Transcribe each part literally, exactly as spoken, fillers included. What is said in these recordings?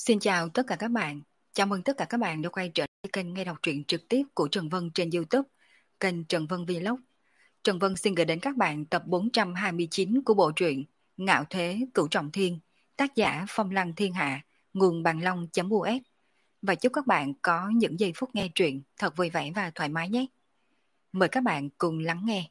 Xin chào tất cả các bạn. Chào mừng tất cả các bạn đã quay trở lại kênh nghe đọc truyện trực tiếp của Trần Vân trên YouTube, kênh Trần Vân Vlog. Trần Vân xin gửi đến các bạn tập bốn trăm hai mươi chín của bộ truyện Ngạo Thế Cửu Trọng Thiên, tác giả Phong Lăng Thiên Hạ, nguồn bằng long.us. Và chúc các bạn có những giây phút nghe truyện thật vui vẻ và thoải mái nhé. Mời các bạn cùng lắng nghe.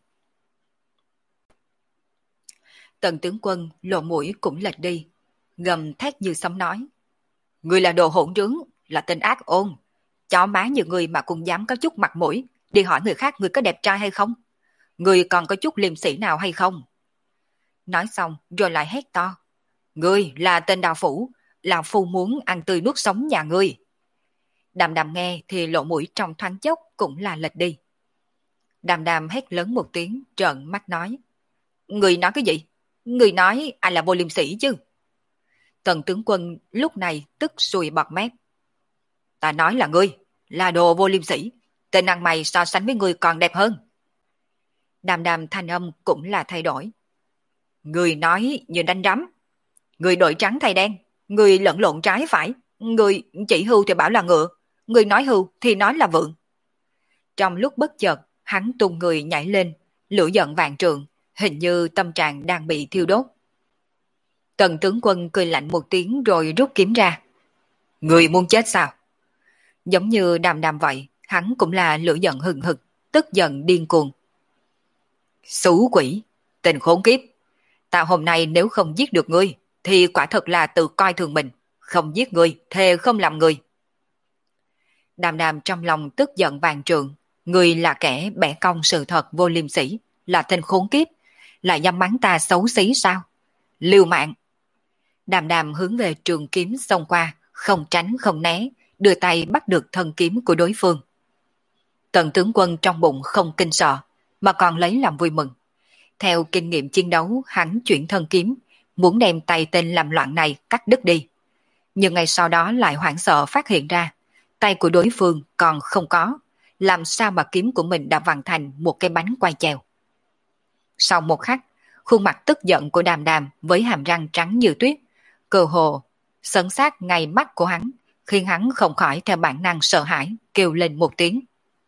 Tần tướng quân lộ mũi cũng lệch đi, gầm thét như sấm nói: Người là đồ hỗn trướng, là tên ác ôn. Chó má như người mà cũng dám có chút mặt mũi, đi hỏi người khác người có đẹp trai hay không? Người còn có chút liêm sĩ nào hay không? Nói xong rồi lại hét to: Người là tên đào phủ, là phu muốn ăn tươi nuốt sống nhà ngươi. Đàm đàm nghe thì lộ mũi trong thoáng chốc cũng là lệch đi. Đàm đàm hét lớn một tiếng, trợn mắt nói: Người nói cái gì? Người nói ai là vô liêm sĩ chứ? Tần tướng quân lúc này tức sùi bọt mép. Ta nói là ngươi, là đồ vô liêm sĩ. Tên ăn mày so sánh với ngươi còn đẹp hơn. Đàm đàm thanh âm cũng là thay đổi. Ngươi nói như đánh rắm. Ngươi đổi trắng thay đen. Ngươi lẫn lộn trái phải. Ngươi chỉ hưu thì bảo là ngựa. Ngươi nói hưu thì nói là vượng. Trong lúc bất chợt, hắn tung người nhảy lên, lửa giận vạn trượng, hình như tâm trạng đang bị thiêu đốt. Tần tướng quân cười lạnh một tiếng rồi rút kiếm ra. Người muốn chết sao? Giống như đàm đàm vậy, hắn cũng là lửa giận hừng hực, tức giận điên cuồng. Xú quỷ, tình khốn kiếp. Ta hôm nay nếu không giết được ngươi, thì quả thật là tự coi thường mình. Không giết ngươi, thề không làm ngươi. Đàm đàm trong lòng tức giận vàng trượng. Ngươi là kẻ bẻ cong sự thật vô liêm sỉ, là tên khốn kiếp, là dám mắng ta xấu xí sao? Liều mạng. Đàm đàm hướng về trường kiếm xông qua, không tránh không né, đưa tay bắt được thân kiếm của đối phương. Tần tướng quân trong bụng không kinh sợ, mà còn lấy làm vui mừng. Theo kinh nghiệm chiến đấu, hắn chuyển thân kiếm, muốn đem tay tên làm loạn này cắt đứt đi. Nhưng ngay sau đó lại hoảng sợ phát hiện ra, tay của đối phương còn không có, làm sao mà kiếm của mình đã vặn thành một cái bánh quay chèo. Sau một khắc, khuôn mặt tức giận của đàm đàm với hàm răng trắng như tuyết, cơ hồ sấn sát ngay mắt của hắn, khiến hắn không khỏi theo bản năng sợ hãi, kêu lên một tiếng.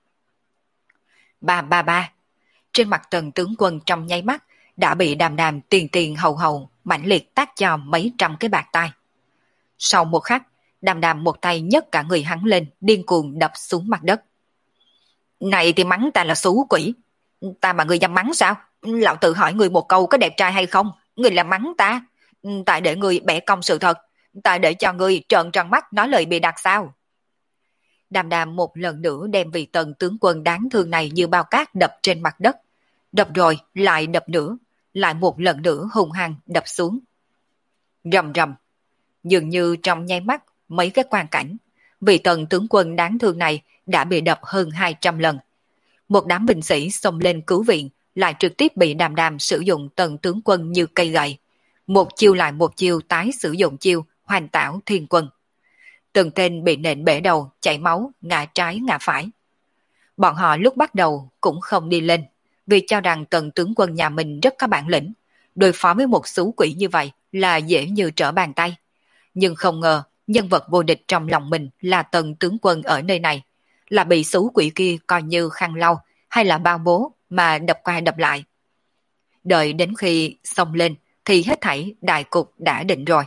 Ba ba ba. Trên mặt tần tướng quân trong nháy mắt đã bị đàm đàm tiền tiền hầu hầu mãnh liệt tác cho mấy trăm cái bạt tai. Sau một khắc, đàm đàm một tay nhấc cả người hắn lên, điên cuồng đập xuống mặt đất. Này thì mắng ta là xú quỷ. Ta mà ngươi dám mắng sao? Lão tự hỏi người một câu có đẹp trai hay không? Người là mắng ta. Tại để người bẻ cong sự thật. Tại để cho người trợn tròn mắt nói lời bịa đặt sao? Đàm đàm một lần nữa đem vị tần tướng quân đáng thương này như bao cát đập trên mặt đất. Đập rồi lại đập nữa, lại một lần nữa hung hăng đập xuống. Rầm rầm. Dường như trong nháy mắt mấy cái quan cảnh, vị tần tướng quân đáng thương này đã bị đập hơn hai trăm lần. Một đám binh sĩ xông lên cứu viện, lại trực tiếp bị đàm đàm sử dụng tần tướng quân như cây gậy. Một chiêu lại một chiêu tái sử dụng chiêu hoành tảo thiên quân. Từng tên bị nện bể đầu, chảy máu, ngã trái ngã phải. Bọn họ lúc bắt đầu cũng không đi lên, vì cho rằng tần tướng quân nhà mình rất có bản lĩnh. Đối phó với một xú quỷ như vậy là dễ như trở bàn tay. Nhưng không ngờ, nhân vật vô địch trong lòng mình là tần tướng quân ở nơi này, là bị xú quỷ kia coi như khăn lau hay là bao bố mà đập qua đập lại. Đợi đến khi xông lên thì hết thảy đại cục đã định rồi.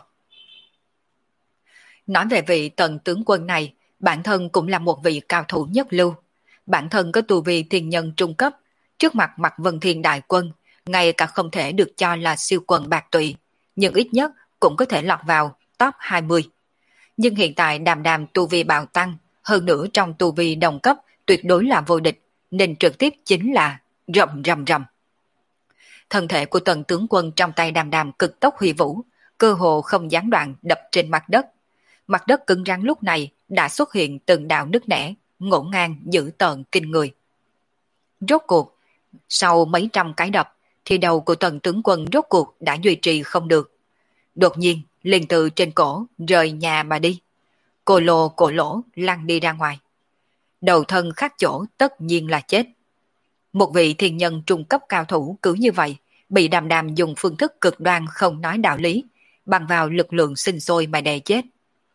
Nói về vị tần tướng quân này, bản thân cũng là một vị cao thủ nhất lưu. Bản thân có tu vi thiên nhân trung cấp, trước mặt mặt Vân Thiên đại quân, ngay cả không thể được cho là siêu quần bạc tụy, nhưng ít nhất cũng có thể lọt vào top hai mươi. Nhưng hiện tại đàm đàm tu vi bạo tăng, hơn nữa trong tu vi đồng cấp tuyệt đối là vô địch, nên trực tiếp chính là rầm rầm rầm. Thân thể của tần tướng quân trong tay đàm đàm cực tốc huy vũ, cơ hồ không gián đoạn đập trên mặt đất. Mặt đất cứng rắn lúc này đã xuất hiện từng đạo nứt nẻ, ngổn ngang dữ tợn kinh người. Rốt cuộc, sau mấy trăm cái đập, thì đầu của tần tướng quân rốt cuộc đã duy trì không được. Đột nhiên, liền từ trên cổ rời nhà mà đi. Cô lô cổ lỗ lăn đi ra ngoài. Đầu thân khác chỗ tất nhiên là chết. Một vị thiên nhân trung cấp cao thủ cứ như vậy, bị đàm đàm dùng phương thức cực đoan không nói đạo lý, bằng vào lực lượng sinh sôi mà đè chết.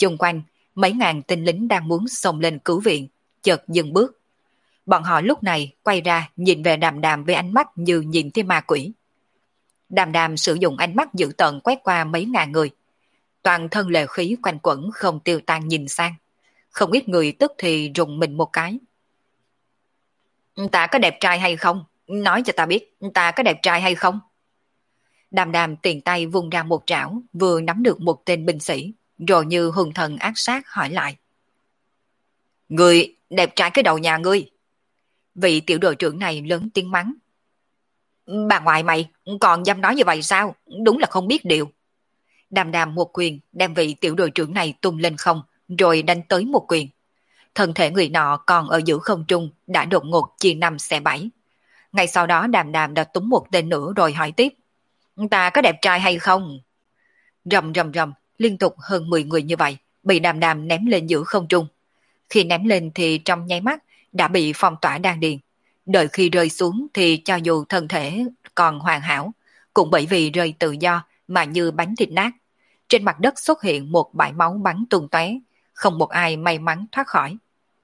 Chung quanh, mấy ngàn tinh lính đang muốn xông lên cứu viện, chợt dừng bước. Bọn họ lúc này quay ra nhìn về Đàm Đàm với ánh mắt như nhìn thấy ma quỷ. Đàm Đàm sử dụng ánh mắt dữ tợn quét qua mấy ngàn người. Toàn thân lệ khí quanh quẩn không tiêu tan nhìn sang. Không ít người tức thì rùng mình một cái. Ta có đẹp trai hay không? Nói cho ta biết, ta có đẹp trai hay không? Đàm Đàm tiền tay vung ra một trảo, vừa nắm được một tên binh sĩ, rồi như hùng thần ác sát hỏi lại. Người đẹp trai cái đầu nhà ngươi. Vị tiểu đội trưởng này lớn tiếng mắng. Bà ngoại mày, còn dám nói như vậy sao? Đúng là không biết điều. Đàm Đàm một quyền đem vị tiểu đội trưởng này tung lên không, rồi đánh tới một quyền. Thân thể người nọ còn ở giữa không trung đã đột ngột chia năm xẻ bảy. Ngay sau đó Đàm Đàm đã túm một tên nữa rồi hỏi tiếp. Ta có đẹp trai hay không? Rầm rầm rầm, liên tục hơn mười người như vậy, bị Đàm Đàm ném lên giữa không trung. Khi ném lên thì trong nháy mắt đã bị phong tỏa đan điền. Đợi khi rơi xuống thì cho dù thân thể còn hoàn hảo, cũng bởi vì rơi tự do mà như bánh thịt nát. Trên mặt đất xuất hiện một bãi máu bắn tung tóe, không một ai may mắn thoát khỏi.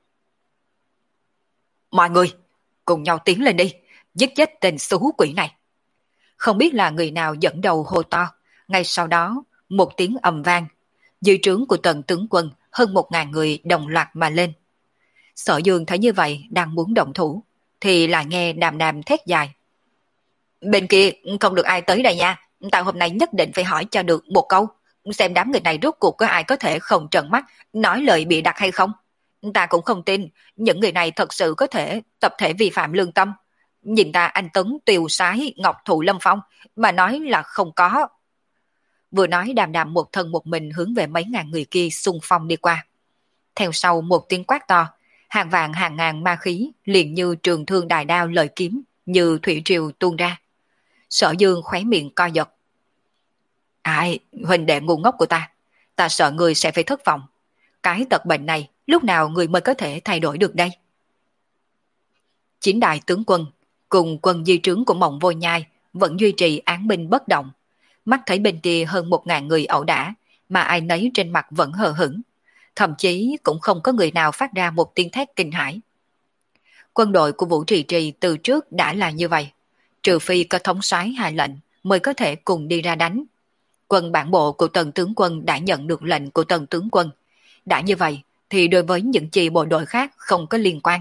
Mọi người, cùng nhau tiến lên đi, giết chết tên xú quỷ này. Không biết là người nào dẫn đầu hô to, ngay sau đó một tiếng ầm vang. Dưới trướng của Tần tướng quân hơn một ngàn người đồng loạt mà lên. Sở Dương thấy như vậy đang muốn động thủ, thì lại nghe Đàm Đàm thét dài. Bên kia không được ai tới đây nha, ta hôm nay nhất định phải hỏi cho được một câu, xem đám người này rốt cuộc có ai có thể không trợn mắt nói lời bịa đặt hay không. Ta cũng không tin những người này thật sự có thể tập thể vi phạm lương tâm. Nhìn ta anh Tấn Tiều Sái Ngọc Thụ Lâm Phong mà nói là không có. Vừa nói Đàm Đàm một thân một mình hướng về mấy ngàn người kia xung phong đi qua. Theo sau một tiếng quát to, hàng vạn hàng ngàn ma khí liền như trường thương đại đao lợi kiếm như thủy triều tuôn ra. Sở Dương khóe miệng co giật. Ai, huynh đệ ngu ngốc của ta, ta sợ người sẽ phải thất vọng. Cái tật bệnh này lúc nào người mới có thể thay đổi được đây? Chín đại tướng quân cùng quân di trướng của Mộng Vô Nhai vẫn duy trì án binh bất động. Mắt thấy bên kia hơn một ngàn người ẩu đả, mà ai nấy trên mặt vẫn hờ hững. Thậm chí cũng không có người nào phát ra một tiếng thét kinh hãi. Quân đội của Vũ Trì Trì từ trước đã là như vậy. Trừ phi có thống soái hạ lệnh mới có thể cùng đi ra đánh. Quân bản bộ của Tần tướng quân đã nhận được lệnh của Tần tướng quân. Đã như vậy thì đối với những chi bộ đội khác không có liên quan.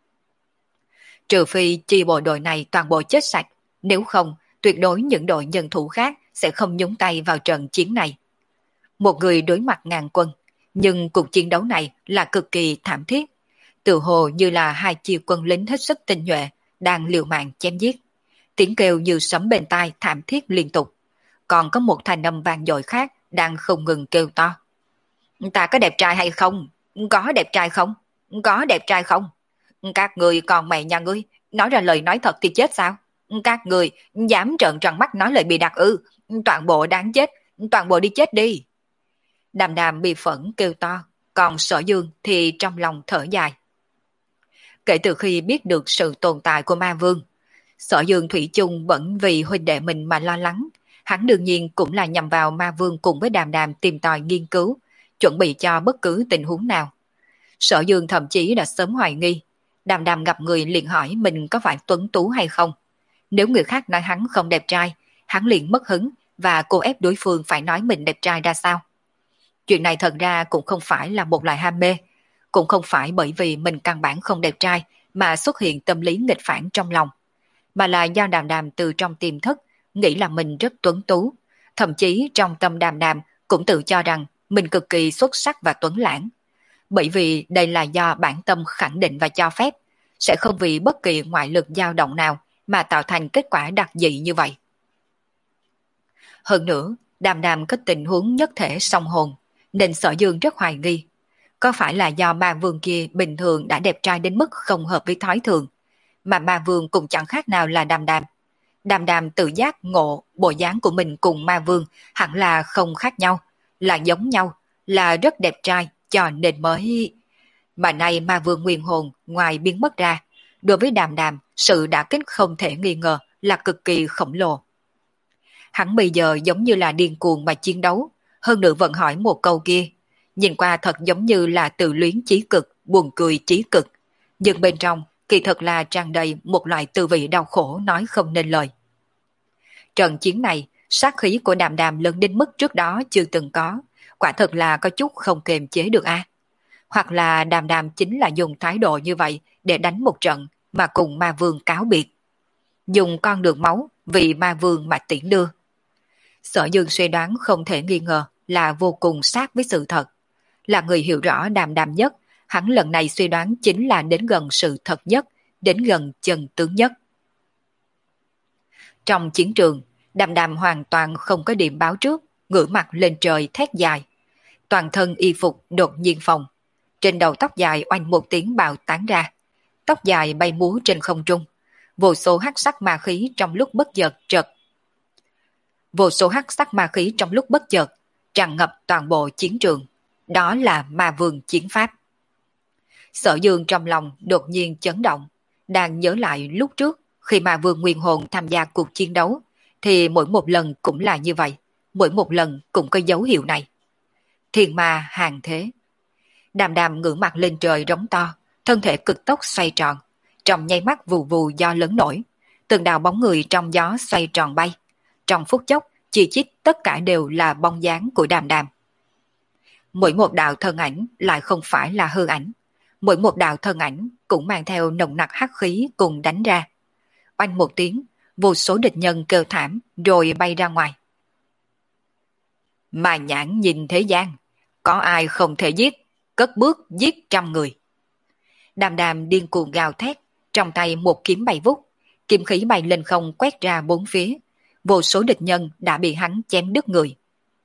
Trừ phi chi bộ đội này toàn bộ chết sạch, nếu không tuyệt đối những đội nhân thủ khác sẽ không nhúng tay vào trận chiến này. Một người đối mặt ngàn quân, nhưng cuộc chiến đấu này là cực kỳ thảm thiết. Tự hồ như là hai chi quân lính hết sức tinh nhuệ đang liều mạng chém giết. Tiếng kêu như sấm bên tai thảm thiết liên tục. Còn có một thanh âm vang dội khác đang không ngừng kêu to. Ta có đẹp trai hay không? Có đẹp trai không? Có đẹp trai không? Các người còn mẹ nhà ngươi, nói ra lời nói thật thì chết sao? Các người dám trợn tròn mắt nói lời bị đặt ư? Toàn bộ đáng chết, toàn bộ đi chết đi. Đàm Đàm bị phẫn kêu to, còn Sở Dương thì trong lòng thở dài. Kể từ khi biết được sự tồn tại của ma vương, Sở Dương thủy chung vẫn vì huynh đệ mình mà lo lắng. Hắn đương nhiên cũng là nhằm vào ma vương cùng với Đàm Đàm tìm tòi nghiên cứu, chuẩn bị cho bất cứ tình huống nào. Sở Dương thậm chí đã sớm hoài nghi. Đàm Đàm gặp người liền hỏi mình có phải tuấn tú hay không. Nếu người khác nói hắn không đẹp trai, hắn liền mất hứng và cô ép đối phương phải nói mình đẹp trai ra sao. Chuyện này thật ra cũng không phải là một loại ham mê, cũng không phải bởi vì mình căn bản không đẹp trai mà xuất hiện tâm lý nghịch phản trong lòng, mà là do Đàm Đàm từ trong tiềm thức nghĩ là mình rất tuấn tú, thậm chí trong tâm Đàm Đàm cũng tự cho rằng mình cực kỳ xuất sắc và tuấn lãng. Bởi vì đây là do bản tâm khẳng định và cho phép, sẽ không vì bất kỳ ngoại lực dao động nào mà tạo thành kết quả đặc dị như vậy. Hơn nữa, Đàm Đàm có tình huống nhất thể song hồn, nên Sở Dương rất hoài nghi. Có phải là do ma vương kia bình thường đã đẹp trai đến mức không hợp với thói thường, mà ma vương cũng chẳng khác nào là Đàm Đàm. Đàm Đàm tự giác ngộ bộ dáng của mình cùng ma vương hẳn là không khác nhau, là giống nhau, là rất đẹp trai cho nên mới... Mà nay ma vương nguyên hồn ngoài biến mất ra, đối với Đàm Đàm sự đả kích không thể nghi ngờ là cực kỳ khổng lồ. Hắn bây giờ giống như là điên cuồng mà chiến đấu, hơn nữa vẫn hỏi một câu kia, nhìn qua thật giống như là tự luyến chí cực, buồn cười chí cực, nhưng bên trong kỳ thực là tràn đầy một loại tư vị đau khổ nói không nên lời. Trận chiến này, sát khí của Đàm Đàm lớn đến mức trước đó chưa từng có, quả thật là có chút không kiềm chế được a. Hoặc là Đàm Đàm chính là dùng thái độ như vậy để đánh một trận mà cùng ma vương cáo biệt. Dùng con đường máu vì ma vương mà tiễn đưa. Sở Dương suy đoán không thể nghi ngờ là vô cùng sát với sự thật. Là người hiểu rõ Đàm Đàm nhất, hắn lần này suy đoán chính là đến gần sự thật nhất, đến gần chân tướng nhất. Trong chiến trường, Đàm Đàm hoàn toàn không có điểm báo trước, ngửa mặt lên trời thét dài. Toàn thân y phục đột nhiên phồng. Trên đầu tóc dài oanh một tiếng bạo tán ra. Tóc dài bay múa trên không trung. Vô số hắc sắc ma khí trong lúc bất chợt trật. Vô số hắc sắc ma khí trong lúc bất chợt tràn ngập toàn bộ chiến trường. Đó là ma vương chiến pháp. Sở Dương trong lòng đột nhiên chấn động. Đang nhớ lại lúc trước khi ma vương nguyên hồn tham gia cuộc chiến đấu thì mỗi một lần cũng là như vậy. Mỗi một lần cũng có dấu hiệu này. Thiên ma hàng thế. Đàm Đàm ngửa mặt lên trời rống to, thân thể cực tốc xoay tròn, trong nháy mắt vù vù do lớn nổi, từng đạo bóng người trong gió xoay tròn bay. Trong phút chốc, chi chít tất cả đều là bóng dáng của Đàm Đàm. Mỗi một đạo thân ảnh lại không phải là hư ảnh, mỗi một đạo thân ảnh cũng mang theo nồng nặc hắc khí cùng đánh ra. Oanh một tiếng, vô số địch nhân kêu thảm rồi bay ra ngoài. Mà nhãn nhìn thế gian, có ai không thể giết, cất bước giết trăm người. Đàm Đàm điên cuồng gào thét, trong tay một kiếm bay vút, kiếm khí bay lên không quét ra bốn phía, vô số địch nhân đã bị hắn chém đứt người.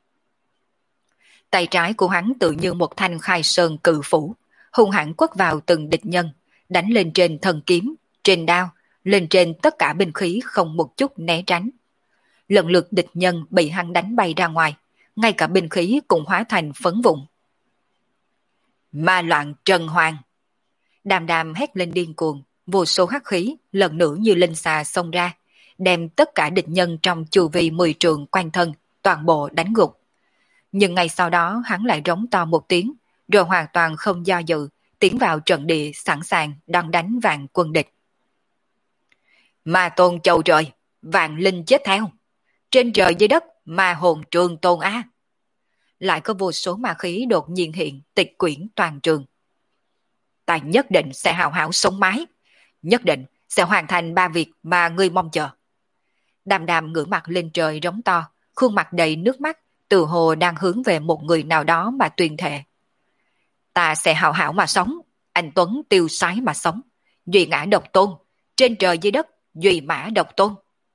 Tay trái của hắn tự như một thanh khai sơn cự phủ, hung hãn quất vào từng địch nhân, đánh lên trên thần kiếm, trên đao, lên trên tất cả binh khí không một chút né tránh. Lần lượt địch nhân bị hắn đánh bay ra ngoài, ngay cả binh khí cũng hóa thành phấn vụn. Ma loạn trần hoàng. Đàm Đàm hét lên điên cuồng, vô số hắc khí lần nữa như linh xà xông ra, đem tất cả địch nhân trong chu vi mười trượng quanh thân toàn bộ đánh gục. Nhưng ngay sau đó hắn lại rống to một tiếng, rồi hoàn toàn không do dự, tiến vào trận địa sẵn sàng đón đánh vạn quân địch. Ma tôn chầu trời, vạn linh chết theo. Trên trời dưới đất, ma hồn trường tôn á. Lại có vô số ma khí đột nhiên hiện tịch quyển toàn trường. Ta nhất định sẽ hào hảo sống mái, nhất định sẽ hoàn thành ba việc mà ngươi mong chờ. Đàm Đàm ngửa mặt lên trời rống to, khuôn mặt đầy nước mắt, từ hồ đang hướng về một người nào đó mà tuyên thệ. Ta sẽ hào hảo mà sống, anh Tuấn tiêu sái mà sống, duy ngã độc tôn, trên trời dưới đất, duy mã độc tôn.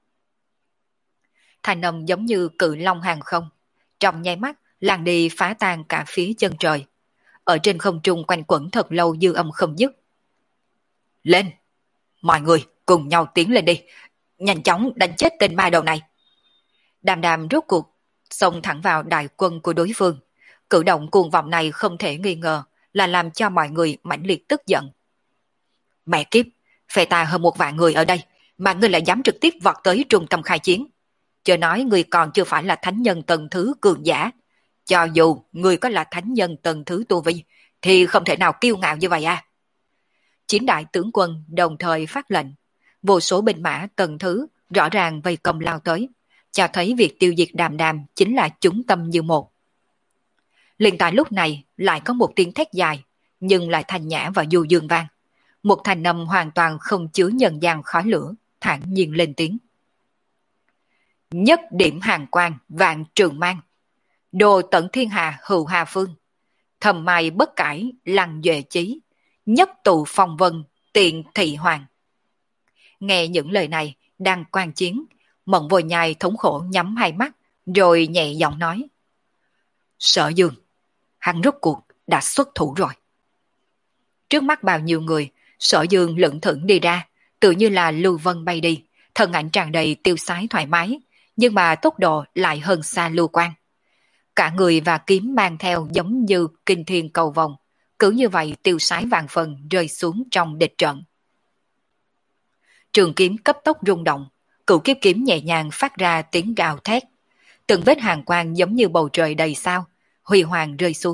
Thanh âm giống như cự long hàng không, trong nháy mắt làng đi phá tan cả phía chân trời. Ở trên không trung quanh quẩn thật lâu dư âm không dứt. Lên! Mọi người cùng nhau tiến lên đi, nhanh chóng đánh chết tên ma đầu này. Đàm Đàm rốt cuộc xông thẳng vào đại quân của đối phương. Cử động cuồng vọng này không thể nghi ngờ là làm cho mọi người mãnh liệt tức giận. Mẹ kiếp, phê ta hơn một vạn người ở đây mà ngươi lại dám trực tiếp vọt tới trung tâm khai chiến. Chờ nói ngươi còn chưa phải là thánh nhân tầng thứ cường giả. Cho dù ngươi có là thánh nhân tầng thứ tu vi thì không thể nào kiêu ngạo như vậy à. Chín đại tướng quân đồng thời phát lệnh. Vô số binh mã tầng thứ rõ ràng vây công lao tới, cho thấy việc tiêu diệt Đàm Đàm chính là chúng tâm như một. Liền tại lúc này lại có một tiếng thét dài, nhưng lại thanh nhã và du dương vang. Một thanh âm hoàn toàn không chứa nhân gian khói lửa, thản nhiên lên tiếng. Nhất điểm hàng quan vạn trường mang, đồ tận thiên hà hữu hà phương, thầm mai bất cải lăng duệ chí, nhất tụ phong vân tiện thị hoàng. Nghe những lời này đang quan chiến, Mộng Vô Nhai thống khổ nhắm hai mắt, rồi nhẹ giọng nói. Sở Dương, hắn rốt cuộc đã xuất thủ rồi. Trước mắt bao nhiêu người, Sở Dương lững thững đi ra, tự như là lưu vân bay đi, thân ảnh tràn đầy tiêu sái thoải mái, nhưng mà tốc độ lại hơn xa Lưu Quang. Cả người và kiếm mang theo giống như kinh thiên cầu vồng, cứ như vậy tiêu sái vàng phần rơi xuống trong địch trận. Trường kiếm cấp tốc rung động, cửu kiếp kiếm nhẹ nhàng phát ra tiếng gào thét. Từng vết hàng quang giống như bầu trời đầy sao, huy hoàng rơi xuống,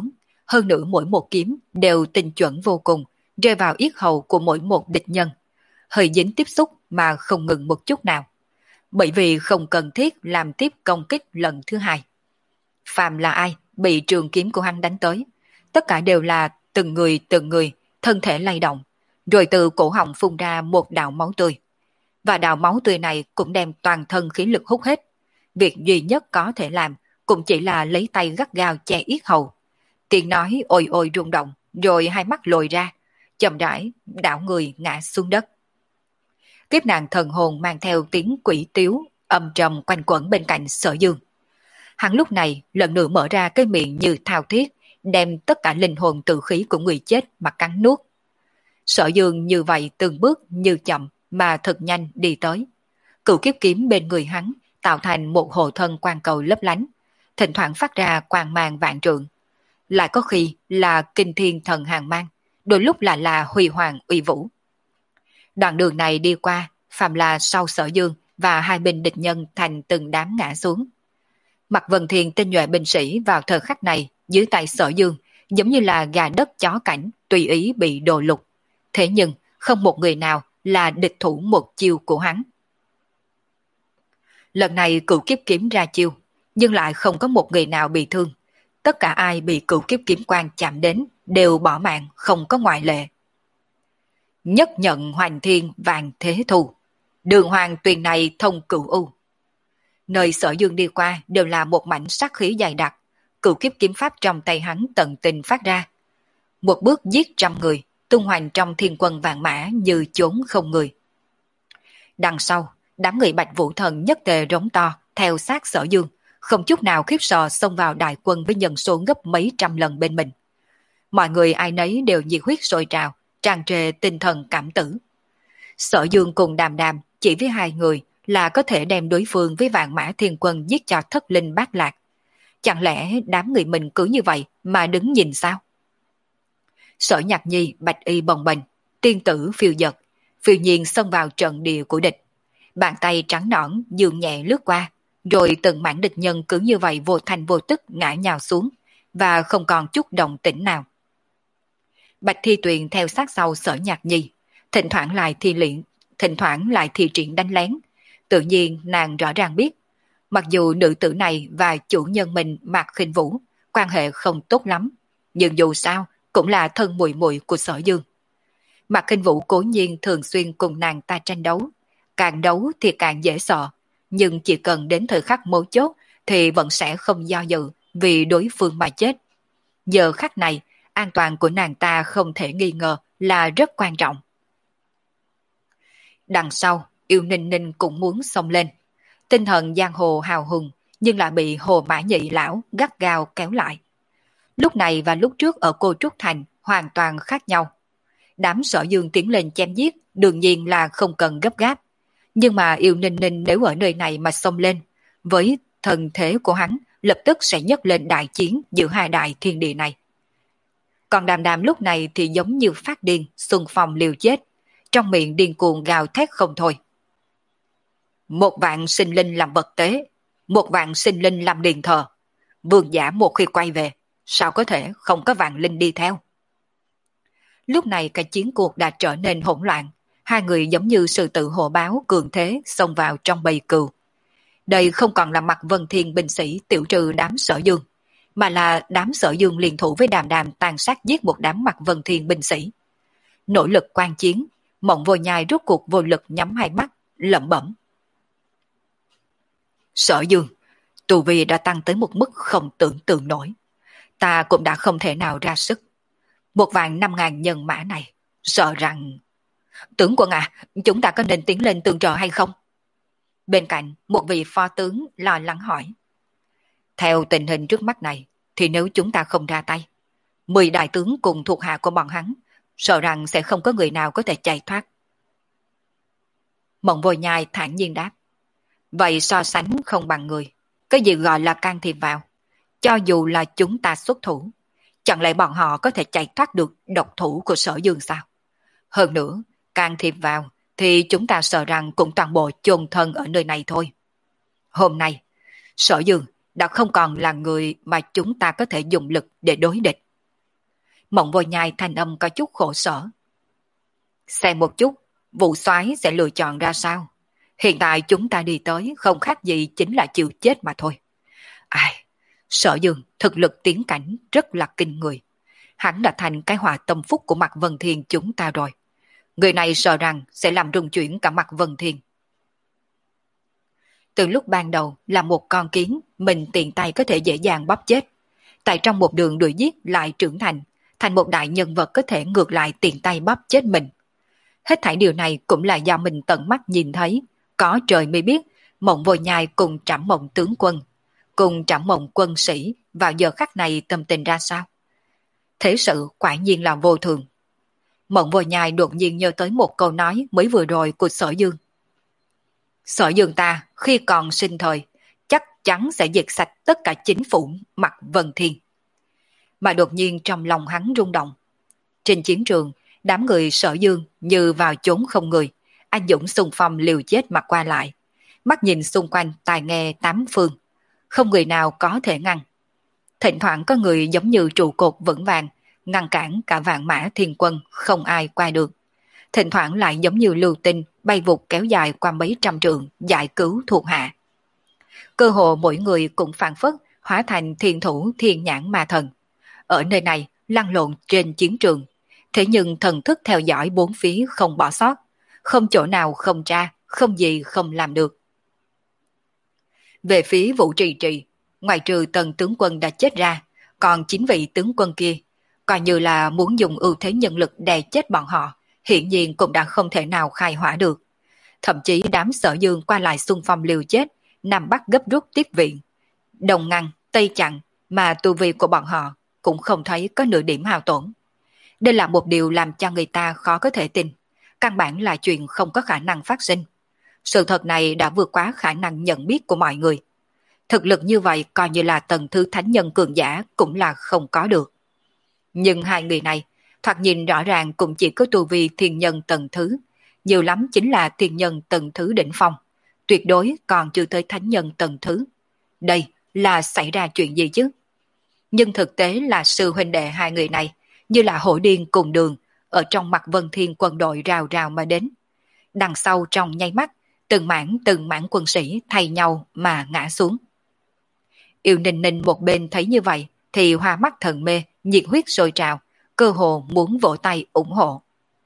hơn nữa mỗi một kiếm đều tinh chuẩn vô cùng, rơi vào yết hầu của mỗi một địch nhân. Hơi dính tiếp xúc mà không ngừng một chút nào. Bởi vì không cần thiết làm tiếp công kích lần thứ hai. Phàm là ai bị trường kiếm của hắn đánh tới, tất cả đều là từng người từng người, thân thể lay động, rồi từ cổ họng phun ra một đạo máu tươi. Và đạo máu tươi này cũng đem toàn thân khí lực hút hết. Việc duy nhất có thể làm cũng chỉ là lấy tay gắt gao che yết hầu. Tiếng nói ôi ôi rung động, rồi hai mắt lồi ra, chậm rãi đảo người ngã xuống đất. Kiếp nạn thần hồn mang theo tiếng quỷ tiếu, âm trầm quanh quẩn bên cạnh Sở Dương. Hắn lúc này lần nữa mở ra cái miệng như thao thiết, đem tất cả linh hồn tử khí của người chết mà cắn nuốt. Sở Dương như vậy từng bước như chậm mà thật nhanh đi tới. Cửu kiếp kiếm bên người hắn tạo thành một hộ thân quang cầu lấp lánh, thỉnh thoảng phát ra quang mang vạn trượng. Lại có khi là kinh thiên thần hàng mang, đôi lúc lại là huy hoàng uy vũ. Đoạn đường này đi qua, phàm là sau Sở Dương và hai bên địch nhân thành từng đám ngã xuống. Mặt Vân Thiên tinh nhuệ binh sĩ vào thời khắc này dưới tay Sở Dương giống như là gà đất chó cảnh tùy ý bị đồ lục. Thế nhưng không một người nào là địch thủ một chiêu của hắn. Lần này cửu kiếp kiếm ra chiêu, nhưng lại không có một người nào bị thương. Tất cả ai bị cửu kiếp kiếm quang chạm đến đều bỏ mạng, không có ngoại lệ. Nhất nhận hoành thiên vàng thế thù, đường hoàng tuyền này thông cửu u. Nơi Sở Dương đi qua đều là một mảnh sát khí dày đặc, cửu kiếp kiếm pháp trong tay hắn tận tình phát ra. Một bước giết trăm người, tung hoành trong thiên quân vạn mã như chốn không người. Đằng sau, đám người Bạch Vũ Thần nhất tề rống to theo sát Sở Dương, không chút nào khiếp sợ xông vào đại quân với nhân số gấp mấy trăm lần bên mình. Mọi người ai nấy đều nhiệt huyết sôi trào, tràn trề tinh thần cảm tử. Sở Dương cùng Đàm Đàm chỉ với hai người là có thể đem đối phương với vạn mã thiên quân giết cho thất linh bát lạc. Chẳng lẽ đám người mình cứ như vậy mà đứng nhìn sao? Sở Nhạc Nhi bạch y bồng bềnh, tiên tử phiêu dật, phiêu nhiên xông vào trận địa của địch. Bàn tay trắng nõn dường nhẹ lướt qua, rồi từng mảng địch nhân cứ như vậy vô thành vô tức ngã nhào xuống, và không còn chút động tĩnh nào. Bạch Thi Tuyền theo sát sau Sở Nhạc Nhi, thỉnh thoảng lại thi luyện, thỉnh thoảng lại thi triển đánh lén. Tự nhiên nàng rõ ràng biết, mặc dù nữ tử này và chủ nhân mình Mạc Khinh Vũ quan hệ không tốt lắm, nhưng dù sao cũng là thân muội muội của Sở Dương. Mạc Khinh Vũ cố nhiên thường xuyên cùng nàng ta tranh đấu, càng đấu thì càng dễ sợ, nhưng chỉ cần đến thời khắc mấu chốt thì vẫn sẽ không do dự vì đối phương mà chết. Giờ khắc này, an toàn của nàng ta không thể nghi ngờ là rất quan trọng. Đằng sau, Yêu Ninh Ninh cũng muốn xông lên. Tinh thần giang hồ hào hùng, nhưng lại bị Hồ Mã Nhị lão gắt gao kéo lại. Lúc này và lúc trước ở Cô Trúc Thành hoàn toàn khác nhau. Đám Sở Dương tiến lên chém giết đương nhiên là không cần gấp gáp. Nhưng mà Yêu Ninh Ninh nếu ở nơi này mà xông lên, với thần thế của hắn lập tức sẽ nhấc lên đại chiến giữa hai đại thiên địa này. Còn Đàm Đàm lúc này thì giống như phát điên, xung phong liều chết, trong miệng điên cuồng gào thét không thôi. Một vạn sinh linh làm vật tế, một vạn sinh linh làm điện thờ. Vương giả một khi quay về, sao có thể không có vạn linh đi theo? Lúc này cả chiến cuộc đã trở nên hỗn loạn, hai người giống như sự tự hộ báo cường thế xông vào trong bầy cừu. Đây không còn là Mặt Vân Thiên binh sĩ tiểu trừ đám Sở Dương, mà là đám Sở Dương liên thủ với Đàm Đàm tàn sát giết một đám Mặt Vân Thiên binh sĩ. Nỗ lực quan chiến, Mộng Vô Nhai rốt cuộc vô lực nhắm hai mắt, lẩm bẩm. Sở Dương, tu vi đã tăng tới một mức không tưởng tượng nổi. Ta cũng đã không thể nào ra sức. Một vạn năm ngàn nhân mã này, sợ rằng... Tướng quân à, chúng ta có nên tiến lên tương trợ hay không? Bên cạnh, một vị phó tướng lo lắng hỏi. Theo tình hình trước mắt này, thì nếu chúng ta không ra tay, mười đại tướng cùng thuộc hạ của bọn hắn, sợ rằng sẽ không có người nào có thể chạy thoát. Mộng Vô Nhai thản nhiên đáp. Vậy so sánh không bằng người, cái gì gọi là can thiệp vào? Cho dù là chúng ta xuất thủ, chẳng lẽ bọn họ có thể chạy thoát được độc thủ của Sở Dương sao? Hơn nữa, can thiệp vào thì chúng ta sợ rằng cũng toàn bộ chôn thân ở nơi này thôi. Hôm nay, Sở Dương đã không còn là người mà chúng ta có thể dùng lực để đối địch. Mộng Vô Nhai thanh âm có chút khổ sở. Xem một chút, vụ soái sẽ lựa chọn ra sao? Hiện tại chúng ta đi tới không khác gì chính là chịu chết mà thôi. Ai, Sở Dương thực lực tiến cảnh rất là kinh người. Hắn đã thành cái họa tâm phúc của Mạc Vân Thiên chúng ta rồi. Người này sợ rằng sẽ làm rung chuyển cả Mạc Vân Thiên. Từ lúc ban đầu là một con kiến, mình tiện tay có thể dễ dàng bóp chết. Tại trong một đường đuổi giết lại trưởng thành, thành một đại nhân vật có thể ngược lại tiện tay bóp chết mình. Hết thảy điều này cũng là do mình tận mắt nhìn thấy, có trời mới biết, Mộng Vô Nhai cùng Trảm Mộng tướng quân, cùng Trảm Mộng quân sĩ vào giờ khắc này tâm tình ra sao. Thế sự quả nhiên là vô thường. Mộng Vô Nhai đột nhiên nhớ tới một câu nói mới vừa rồi của Sở Dương. Sở Dương ta khi còn sinh thời chắc chắn sẽ diệt sạch tất cả chính phủ Mạc Vân Thiên. Mà đột nhiên trong lòng hắn rung động. Trên chiến trường, đám người Sở Dương như vào chốn không người, anh dũng xung phong liều chết mà qua lại. Mắt nhìn xung quanh tai nghe tám phương, không người nào có thể ngăn. Thỉnh thoảng có người giống như trụ cột vững vàng, ngăn cản cả vạn mã thiên quân không ai qua được. Thỉnh thoảng lại giống như lưu tinh bay vụt kéo dài qua mấy trăm trượng giải cứu thuộc hạ. Cơ hồ mỗi người cũng phản phất hóa thành thiên thủ thiên nhãn ma thần. Ở nơi này lăn lộn trên chiến trường, thế nhưng thần thức theo dõi bốn phía không bỏ sót, không chỗ nào không tra, không gì không làm được. Về phía Vũ Trì Trì, ngoài trừ Tần tướng quân đã chết ra, còn chín vị tướng quân kia, coi như là muốn dùng ưu thế nhân lực đè chết bọn họ, hiển nhiên cũng đã không thể nào khai hỏa được. Thậm chí đám Sở Dương qua lại xung phong liều chết, Nam Bắc gấp rút tiếp viện. Đông ngăn, Tây chặn, mà tu vi của bọn họ cũng không thấy có nửa điểm hao tổn. Đây là một điều làm cho người ta khó có thể tin. Căn bản là chuyện không có khả năng phát sinh. Sự thật này đã vượt quá khả năng nhận biết của mọi người. Thực lực như vậy coi như là tầng thứ thánh nhân cường giả cũng là không có được. Nhưng hai người này, thoạt nhìn rõ ràng cũng chỉ có tu vi thiên nhân tầng thứ, nhiều lắm chính là thiên nhân tầng thứ đỉnh phong, tuyệt đối còn chưa tới thánh nhân tầng thứ. Đây là xảy ra chuyện gì chứ? Nhưng thực tế là sư huynh đệ hai người này, như là hổ điên cùng đường, ở trong Mạc Vân Thiên quân đội rào rào mà đến. Đằng sau trong nháy mắt, từng mảng từng mảng quân sĩ thay nhau mà ngã xuống. Yêu Ninh Ninh một bên thấy như vậy, thì hoa mắt thần mê, nhiệt huyết sôi trào, cơ hồ muốn vỗ tay ủng hộ.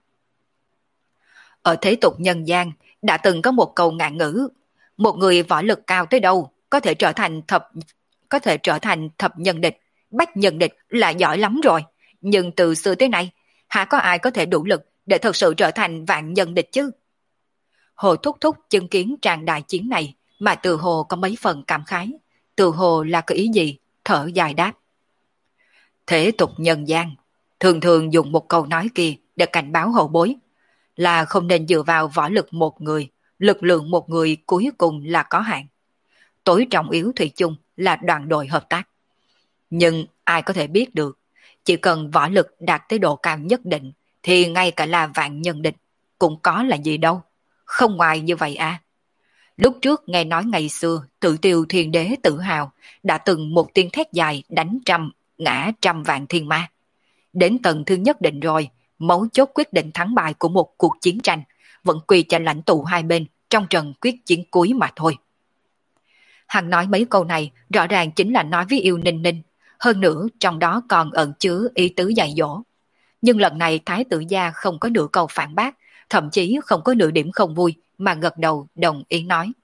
Ở thế tục nhân gian, đã từng có một câu ngạn ngữ, một người võ lực cao tới đâu, có thể trở thành thập có thể trở thành thập nhân địch, bách nhân địch là giỏi lắm rồi. Nhưng từ xưa tới nay, hả có ai có thể đủ lực để thật sự trở thành vạn nhân địch chứ? Hồ Thúc Thúc chứng kiến tràng đại chiến này, mà từ hồ có mấy phần cảm khái. Từ hồ là cái ý gì? Thở dài đáp. Thế tục nhân gian, thường thường dùng một câu nói kia để cảnh báo hậu bối, là không nên dựa vào võ lực một người, lực lượng một người cuối cùng là có hạn. Tối trọng yếu thủy chung là đoàn đội hợp tác. Nhưng ai có thể biết được, chỉ cần võ lực đạt tới độ cao nhất định, thì ngay cả là vạn nhân địch cũng có là gì đâu. Không ngoài như vậy à. Lúc trước nghe nói ngày xưa Tự Tiêu Thiên Đế tự hào đã từng một tiếng thét dài đánh trăm, ngã trăm vạn thiên ma. Đến tầng thứ nhất định rồi, mấu chốt quyết định thắng bại của một cuộc chiến tranh vẫn quy cho lãnh tụ hai bên trong trận quyết chiến cuối mà thôi. Hắn nói mấy câu này rõ ràng chính là nói với Yêu Ninh Ninh, hơn nữa trong đó còn ẩn chứa ý tứ dạy dỗ. Nhưng lần này Thái tử gia không có nửa câu phản bác, thậm chí không có nửa điểm không vui mà gật đầu đồng ý nói.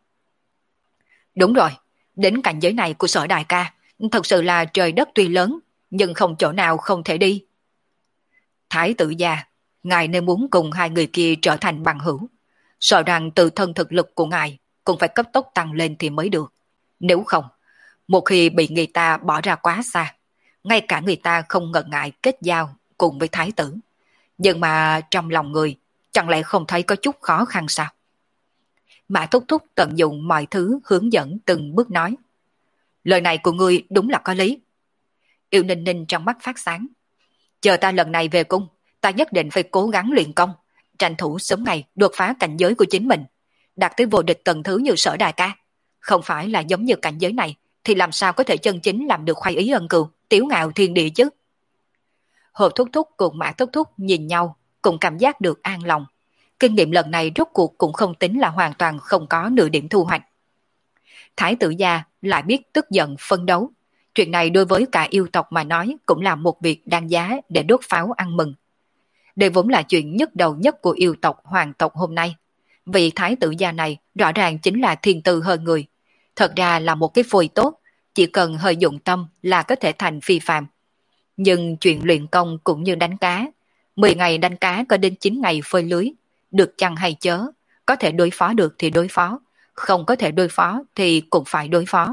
Đúng rồi, đến cảnh giới này của Sở đại ca, thật sự là trời đất tuy lớn, nhưng không chỗ nào không thể đi. Thái tử gia, ngài nên muốn cùng hai người kia trở thành bằng hữu, sợ rằng tự thân thực lực của ngài cũng phải cấp tốc tăng lên thì mới được. Nếu không, một khi bị người ta bỏ ra quá xa, ngay cả người ta không ngần ngại kết giao cùng với thái tử. Nhưng mà trong lòng người, chẳng lẽ không thấy có chút khó khăn sao? Mã Thúc Thúc tận dụng mọi thứ hướng dẫn từng bước nói. Lời này của ngươi đúng là có lý. Yêu Ninh Ninh trong mắt phát sáng. Chờ ta lần này về cung, ta nhất định phải cố gắng luyện công, tranh thủ sớm ngày đột phá cảnh giới của chính mình, đạt tới vô địch tầng thứ như Sở đại ca. Không phải là giống như cảnh giới này, thì làm sao có thể chân chính làm được khoái ý ân cừu, tiếu ngạo thiên địa chứ? Hồ Thúc Thúc cùng Mã Thúc Thúc nhìn nhau, cũng cảm giác được an lòng. Kinh nghiệm lần này rốt cuộc cũng không tính là hoàn toàn không có nửa điểm thu hoạch. Thái tử gia lại biết tức giận phân đấu. Chuyện này đối với cả yêu tộc mà nói cũng là một việc đáng giá để đốt pháo ăn mừng. Đây vốn là chuyện nhức đầu nhất của yêu tộc hoàng tộc hôm nay. Vị thái tử gia này rõ ràng chính là thiên tư hơn người. Thật ra là một cái phôi tốt, chỉ cần hơi dụng tâm là có thể thành phi phàm. Nhưng chuyện luyện công cũng như đánh cá, mười ngày đánh cá có đến chín ngày phơi lưới, được chăng hay chớ, có thể đối phó được thì đối phó, không có thể đối phó thì cũng phải đối phó.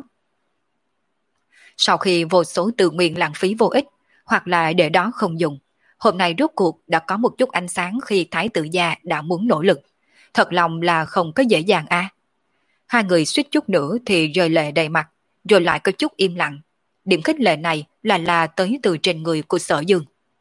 Sau khi vô số tư nguyên lãng phí vô ích, hoặc là để đó không dùng, hôm nay rốt cuộc đã có một chút ánh sáng khi thái tử gia đã muốn nỗ lực. Thật lòng là không có dễ dàng a. À. Hai người suýt chút nữa thì rơi lệ đầy mặt, rồi lại có chút im lặng. Điểm khích lệ này là là tới từ trên người của Sở Dương.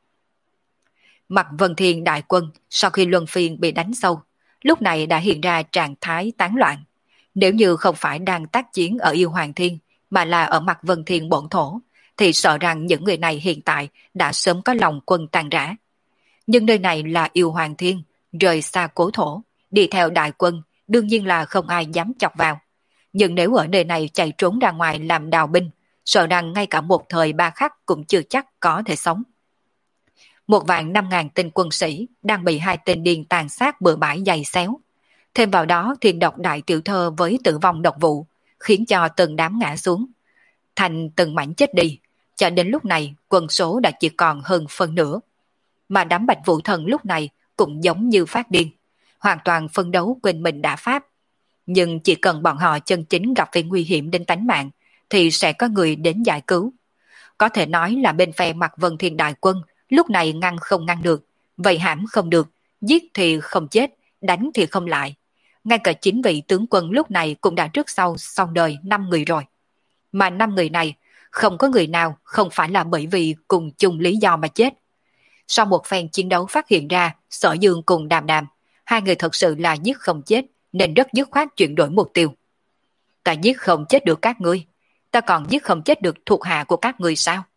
Mặt Vân Thiên đại quân sau khi luân phiên bị đánh sâu, lúc này đã hiện ra trạng thái tán loạn. Nếu như không phải đang tác chiến ở Yêu Hoàng Thiên, mà là ở mặt Vân Thiên bổn thổ, thì sợ rằng những người này hiện tại đã sớm có lòng quân tàn rã. Nhưng nơi này là Yêu Hoàng Thiên, rời xa cố thổ, đi theo đại quân, đương nhiên là không ai dám chọc vào. Nhưng nếu ở nơi này chạy trốn ra ngoài làm đào binh, sợ rằng ngay cả một thời ba khắc cũng chưa chắc có thể sống. Một vạn năm ngàn tên quân sĩ đang bị hai tên điên tàn sát bừa bãi dày xéo. Thêm vào đó thiên độc đại tiểu thơ với tử vong độc vụ, khiến cho từng đám ngã xuống. Thành từng mảnh chết đi, cho đến lúc này quân số đã chỉ còn hơn phân nửa. Mà đám Bạch Vũ Thần lúc này cũng giống như phát điên, hoàn toàn phân đấu quên mình đã pháp. Nhưng chỉ cần bọn họ chân chính gặp phải nguy hiểm đến tánh mạng, thì sẽ có người đến giải cứu. Có thể nói là bên phe mặt Vân Thiên đại quân lúc này ngăn không ngăn được, vậy hãm không được, giết thì không chết, đánh thì không lại. Ngay cả chính vị tướng quân lúc này cũng đã trước sau xong đời năm người rồi. Mà năm người này, không có người nào không phải là bởi vì cùng chung lý do mà chết. Sau một phen chiến đấu phát hiện ra, Sở Dương cùng Đàm Đàm, hai người thật sự là giết không chết, nên rất dứt khoát chuyển đổi mục tiêu. Ta giết không chết được các ngươi, ta còn giết không chết được thuộc hạ của các ngươi sao?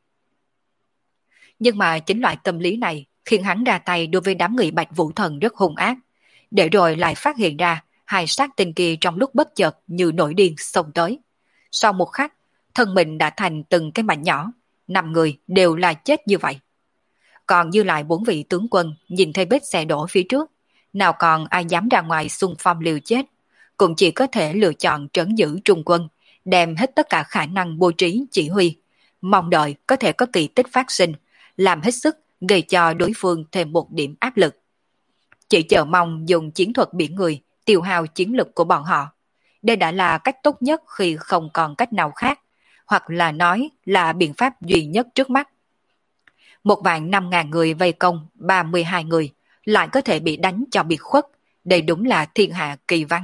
Nhưng mà chính loại tâm lý này khiến hắn ra tay đối với đám người Bạch Vũ Thần rất hung ác, để rồi lại phát hiện ra hai sát tinh kia trong lúc bất chợt như nổi điên xông tới. Sau một khắc, thân mình đã thành từng cái mảnh nhỏ, năm người đều là chết như vậy. Còn dư lại bốn vị tướng quân nhìn thấy vết xe đổ phía trước, nào còn ai dám ra ngoài xung phong liều chết, cũng chỉ có thể lựa chọn trấn giữ trung quân, đem hết tất cả khả năng bố trí chỉ huy, mong đợi có thể có kỳ tích phát sinh, làm hết sức gây cho đối phương thêm một điểm áp lực. Chỉ chờ mong dùng chiến thuật biển người tiêu hao chiến lực của bọn họ. Đây đã là cách tốt nhất khi không còn cách nào khác, hoặc là nói là biện pháp duy nhất trước mắt. Một vạn năm ngàn người vây công ba mươi hai người, lại có thể bị đánh cho biệt khuất, đây đúng là thiên hạ kỳ văn.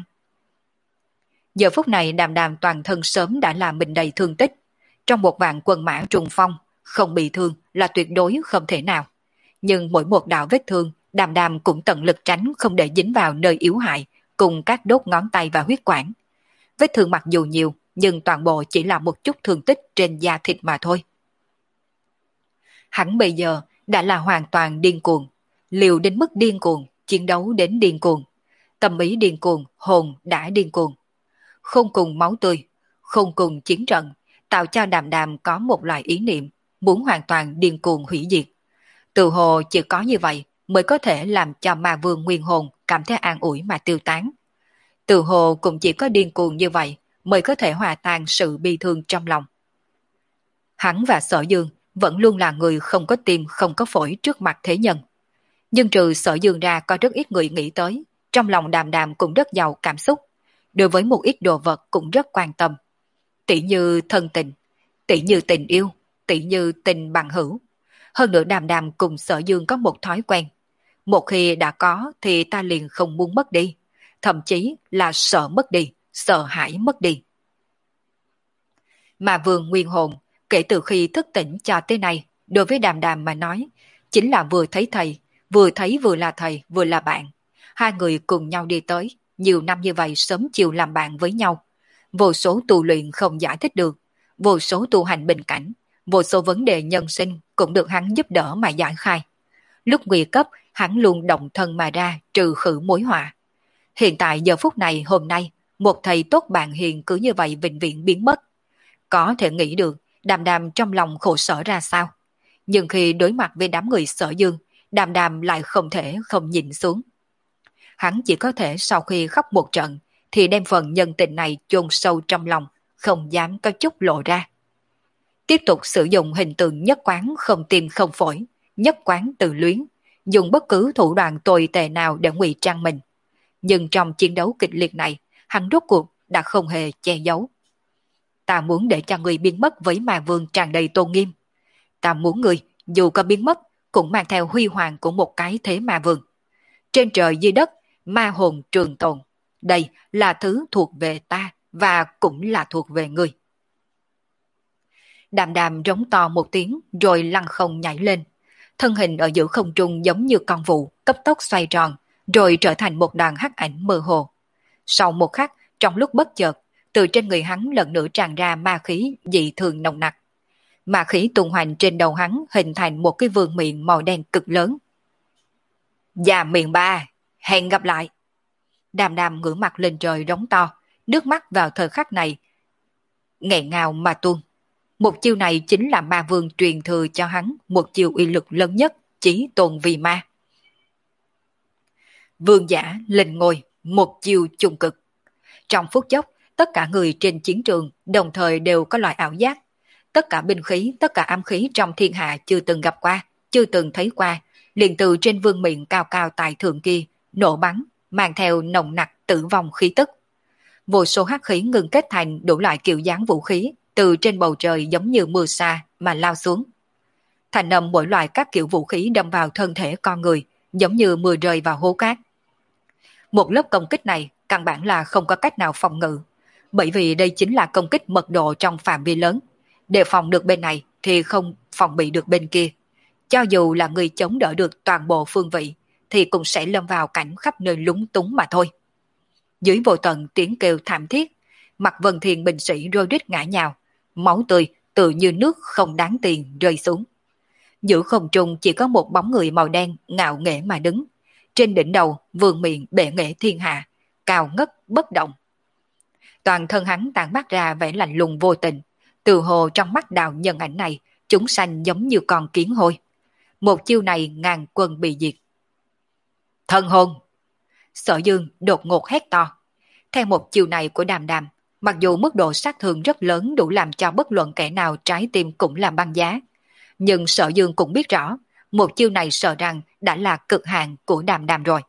Giờ phút này Đàm Đàm toàn thân sớm đã làm mình đầy thương tích. Trong một vạn quân mã trùng phong, không bị thương là tuyệt đối không thể nào. Nhưng mỗi một đạo vết thương, Đàm Đàm cũng tận lực tránh không để dính vào nơi yếu hại, cùng các đốt ngón tay và huyết quản. Vết thương mặc dù nhiều, nhưng toàn bộ chỉ là một chút thương tích trên da thịt mà thôi. Hắn bây giờ đã là hoàn toàn điên cuồng, liều đến mức điên cuồng, chiến đấu đến điên cuồng. Tâm ý điên cuồng, hồn đã điên cuồng. Không cùng máu tươi, không cùng chiến trận, tạo cho Đàm Đàm có một loại ý niệm, muốn hoàn toàn điên cuồng hủy diệt. Từ hồ chỉ có như vậy mới có thể làm cho ma vương nguyên hồn cảm thấy an ủi mà tiêu tán. Từ hồ cũng chỉ có điên cuồng như vậy mới có thể hòa tan sự bi thương trong lòng. Hắn và Sở Dương vẫn luôn là người không có tim không có phổi trước mặt thế nhân. Nhưng trừ Sở Dương ra có rất ít người nghĩ tới, trong lòng Đàm Đàm cũng rất giàu cảm xúc, đối với một ít đồ vật cũng rất quan tâm. Tỷ như thân tình, tỷ như tình yêu, tỷ như tình bằng hữu. Hơn nữa Đàm Đàm cùng Sở Dương có một thói quen. Một khi đã có thì ta liền không muốn mất đi, thậm chí là sợ mất đi, sợ hãi mất đi. Mà Vương Nguyên Hồn, kể từ khi thức tỉnh cho tới nay, đối với Đàm Đàm mà nói, chính là vừa thấy thầy, vừa thấy vừa là thầy, vừa là bạn. Hai người cùng nhau đi tới, nhiều năm như vậy sớm chiều làm bạn với nhau. Vô số tu luyện không giải thích được, vô số tu hành bình cảnh, Vô số vấn đề nhân sinh cũng được hắn giúp đỡ mà giải khai. Lúc nguy cấp, hắn luôn động thân mà ra trừ khử mối họa. Hiện tại giờ phút này hôm nay, một thầy tốt bạn hiền cứ như vậy vĩnh viễn biến mất. Có thể nghĩ được Đàm Đàm trong lòng khổ sở ra sao. Nhưng khi đối mặt với đám người Sở Dương, Đàm Đàm lại không thể không nhìn xuống. Hắn chỉ có thể sau khi khóc một trận thì đem phần nhân tình này chôn sâu trong lòng, không dám có chút lộ ra. Tiếp tục sử dụng hình tượng nhất quán không tim không phổi, nhất quán tự luyến, dùng bất cứ thủ đoạn tồi tệ nào để ngụy trang mình. Nhưng trong chiến đấu kịch liệt này, hắn rốt cuộc đã không hề che giấu. Ta muốn để cho người biến mất với ma vương tràn đầy tôn nghiêm. Ta muốn người, dù có biến mất, cũng mang theo huy hoàng của một cái thế ma vương. Trên trời dưới đất, ma hồn trường tồn. Đây là thứ thuộc về ta và cũng là thuộc về người. Đàm Đàm rống to một tiếng rồi lăn không nhảy lên. Thân hình ở giữa không trung giống như con vụ, cấp tốc xoay tròn, rồi trở thành một đoàn hắc ảnh mơ hồ. Sau một khắc, trong lúc bất chợt, từ trên người hắn lần nữa tràn ra ma khí dị thường nồng nặc. Ma khí tung hoành trên đầu hắn hình thành một cái vườn miệng màu đen cực lớn. Già miệng ba, hẹn gặp lại. Đàm Đàm ngửa mặt lên trời rống to, nước mắt vào thời khắc này nghẹn ngào mà tuôn. Một chiêu này chính là ma vương truyền thừa cho hắn một chiêu uy lực lớn nhất, chí tôn vì ma. Vương giả lên ngôi, một chiêu chung cực. Trong phút chốc, tất cả người trên chiến trường đồng thời đều có loại ảo giác. Tất cả binh khí, tất cả ám khí trong thiên hạ chưa từng gặp qua, chưa từng thấy qua, liền từ trên vương miệng cao cao tại thượng kia, nổ bắn, mang theo nồng nặc tử vong khí tức. Vô số hắc khí ngừng kết thành đủ loại kiểu dáng vũ khí, từ trên bầu trời giống như mưa sa mà lao xuống. Thành âm mỗi loại các kiểu vũ khí đâm vào thân thể con người, giống như mưa rơi vào hố cát. Một lớp công kích này căn bản là không có cách nào phòng ngự, bởi vì đây chính là công kích mật độ trong phạm vi lớn. Để phòng được bên này thì không phòng bị được bên kia. Cho dù là người chống đỡ được toàn bộ phương vị, thì cũng sẽ lâm vào cảnh khắp nơi lúng túng mà thôi. Dưới vô tận tiếng kêu thảm thiết, mặt Vân Thiên binh sĩ rơi rít ngã nhào, máu tươi tự như nước không đáng tiền rơi xuống. Giữa không trung chỉ có một bóng người màu đen ngạo nghễ mà đứng. Trên đỉnh đầu vương miệng bệ nghệ thiên hạ, cao ngất bất động. Toàn thân hắn tản mát ra vẻ lạnh lùng vô tình, từ hồ trong mắt đạo nhân ảnh này, chúng sanh giống như con kiến hôi. Một chiêu này ngàn quân bị diệt. Thần hồn! Sở Dương đột ngột hét to. Theo một chiêu này của Đàm Đàm, mặc dù mức độ sát thương rất lớn đủ làm cho bất luận kẻ nào trái tim cũng làm băng giá, nhưng Sở Dương cũng biết rõ, một chiêu này sợ rằng đã là cực hạn của Đàm Đàm rồi.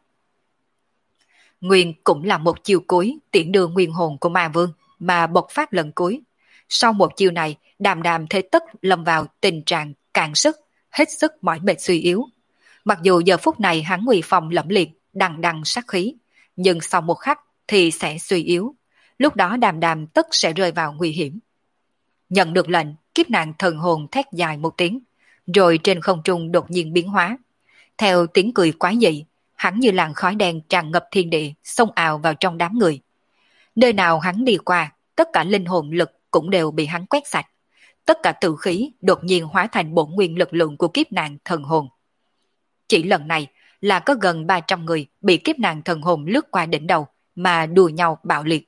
Nguyên cũng là một chiêu cuối tiễn đưa nguyên hồn của ma vương mà bộc phát lần cuối. Sau một chiêu này, Đàm Đàm thế tất lâm vào tình trạng cạn sức, hết sức mỏi mệt suy yếu. Mặc dù giờ phút này hắn nguy phong lẫm liệt, đằng đằng sát khí, nhưng sau một khắc thì sẽ suy yếu. Lúc đó Đàm Đàm tất sẽ rơi vào nguy hiểm. Nhận được lệnh, kiếp nạn thần hồn thét dài một tiếng, rồi trên không trung đột nhiên biến hóa. Theo tiếng cười quái dị, hắn như làn khói đen tràn ngập thiên địa, xông ào vào trong đám người. Nơi nào hắn đi qua, tất cả linh hồn lực cũng đều bị hắn quét sạch. Tất cả tử khí đột nhiên hóa thành bổn nguyên lực lượng của kiếp nạn thần hồn. Chỉ lần này là có gần ba trăm người bị kiếp nạn thần hồn lướt qua đỉnh đầu mà đùa nhau bạo liệt.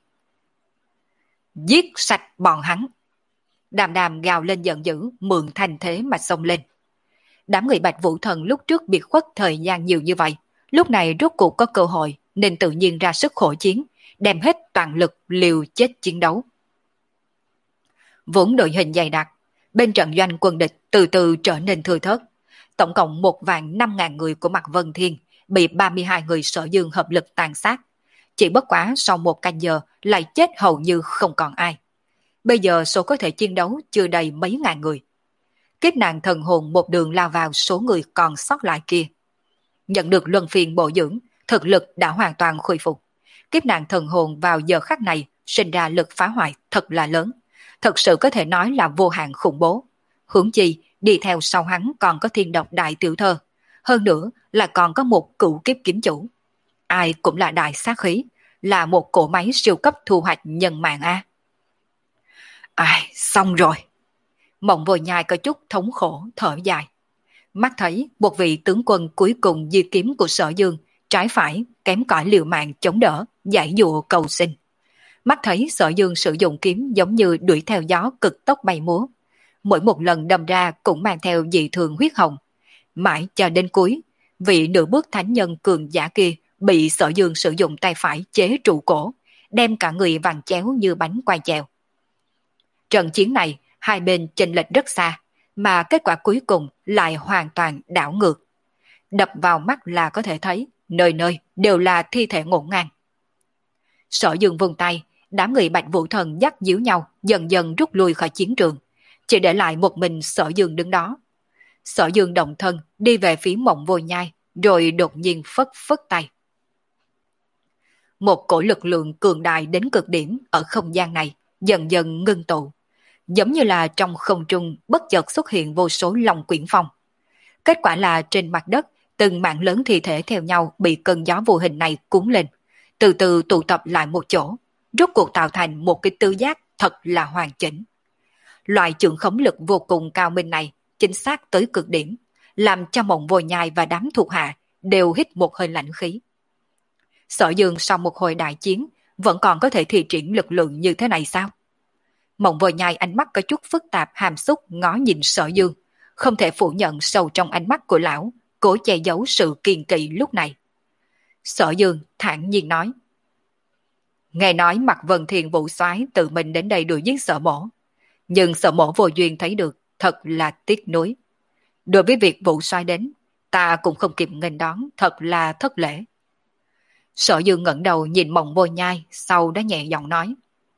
Giết sạch bọn hắn! Đàm Đàm gào lên giận dữ, mượn thành thế mà xông lên. Đám người Bạch Vũ Thần lúc trước bị khuất thời gian nhiều như vậy, lúc này rốt cuộc có cơ hội nên tự nhiên ra sức khổ chiến, đem hết toàn lực liều chết chiến đấu. Vốn đội hình dày đặc, bên trận doanh quân địch từ từ trở nên thừa thớt. Tổng cộng một vạn năm ngàn người của Mạc Vân Thiên bị ba mươi hai người Sở Dương hợp lực tàn sát. Chỉ bất quá sau một canh giờ lại chết hầu như không còn ai. Bây giờ số có thể chiến đấu chưa đầy mấy ngàn người. Kiếp nạn thần hồn một đường lao vào số người còn sót lại kia. Nhận được luân phiên bổ dưỡng, thực lực đã hoàn toàn khôi phục. Kiếp nạn thần hồn vào giờ khắc này sinh ra lực phá hoại thật là lớn. Thật sự có thể nói là vô hạn khủng bố. Huống chi, đi theo sau hắn còn có thiên độc đại tiểu thơ. Hơn nữa là còn có một cựu kiếp kiếm chủ. Ai cũng là đại sát khí, là một cỗ máy siêu cấp thu hoạch nhân mạng a. Ai, xong rồi. Mộng Vô Nhai có chút thống khổ thở dài. Mắt thấy một vị tướng quân cuối cùng di kiếm của Sở Dương trái phải kém cỏi liều mạng chống đỡ, giải dụa cầu xin. Mắt thấy Sở Dương sử dụng kiếm giống như đuổi theo gió cực tốc bay múa. Mỗi một lần đâm ra cũng mang theo dị thường huyết hồng. Mãi cho đến cuối, vị nửa bước thánh nhân cường giả kia bị Sở Dương sử dụng tay phải chế trụ cổ, đem cả người vặn chéo như bánh quai chèo. Trận chiến này, hai bên chênh lệch rất xa, mà kết quả cuối cùng lại hoàn toàn đảo ngược. Đập vào mắt là có thể thấy, nơi nơi đều là thi thể ngổn ngang. Sở Dương vung tay, đám người Bạch Vũ Thần dắt díu nhau, dần dần rút lui khỏi chiến trường, chỉ để lại một mình Sở Dương đứng đó. Sở Dương động thân đi về phía Mộng Vô Nhai, rồi đột nhiên phất phất tay. Một cổ lực lượng cường đại đến cực điểm ở không gian này dần dần ngưng tụ, giống như là trong không trung bất chợt xuất hiện vô số long quyển phong. Kết quả là trên mặt đất, từng mảng lớn thi thể theo nhau bị cơn gió vô hình này cuốn lên, từ từ tụ tập lại một chỗ, rốt cuộc tạo thành một cái tứ giác thật là hoàn chỉnh. Loại chưởng khống lực vô cùng cao minh này chính xác tới cực điểm, làm cho Mộng Vô Nhai và đám thuộc hạ đều hít một hơi lạnh khí. Sở Dương sau một hồi đại chiến vẫn còn có thể thi triển lực lượng như thế này sao? Mộng Vô Nhai ánh mắt có chút phức tạp hàm xúc ngó nhìn Sở Dương, không thể phủ nhận sâu trong ánh mắt của lão, cố che giấu sự kiên kỵ lúc này. Sở Dương thản nhiên nói: Nghe nói Mạc Vân Thiên Vũ Soái tự mình đến đây đuổi giết Sở Mỗ, nhưng Sở Mỗ vô duyên thấy được, thật là tiếc nuối. Đối với việc Vũ Soái đến, ta cũng không kịp nghênh đón, thật là thất lễ. Sở Dương ngẩng đầu nhìn Mộng Vô Nhai, sau đó nhẹ giọng nói: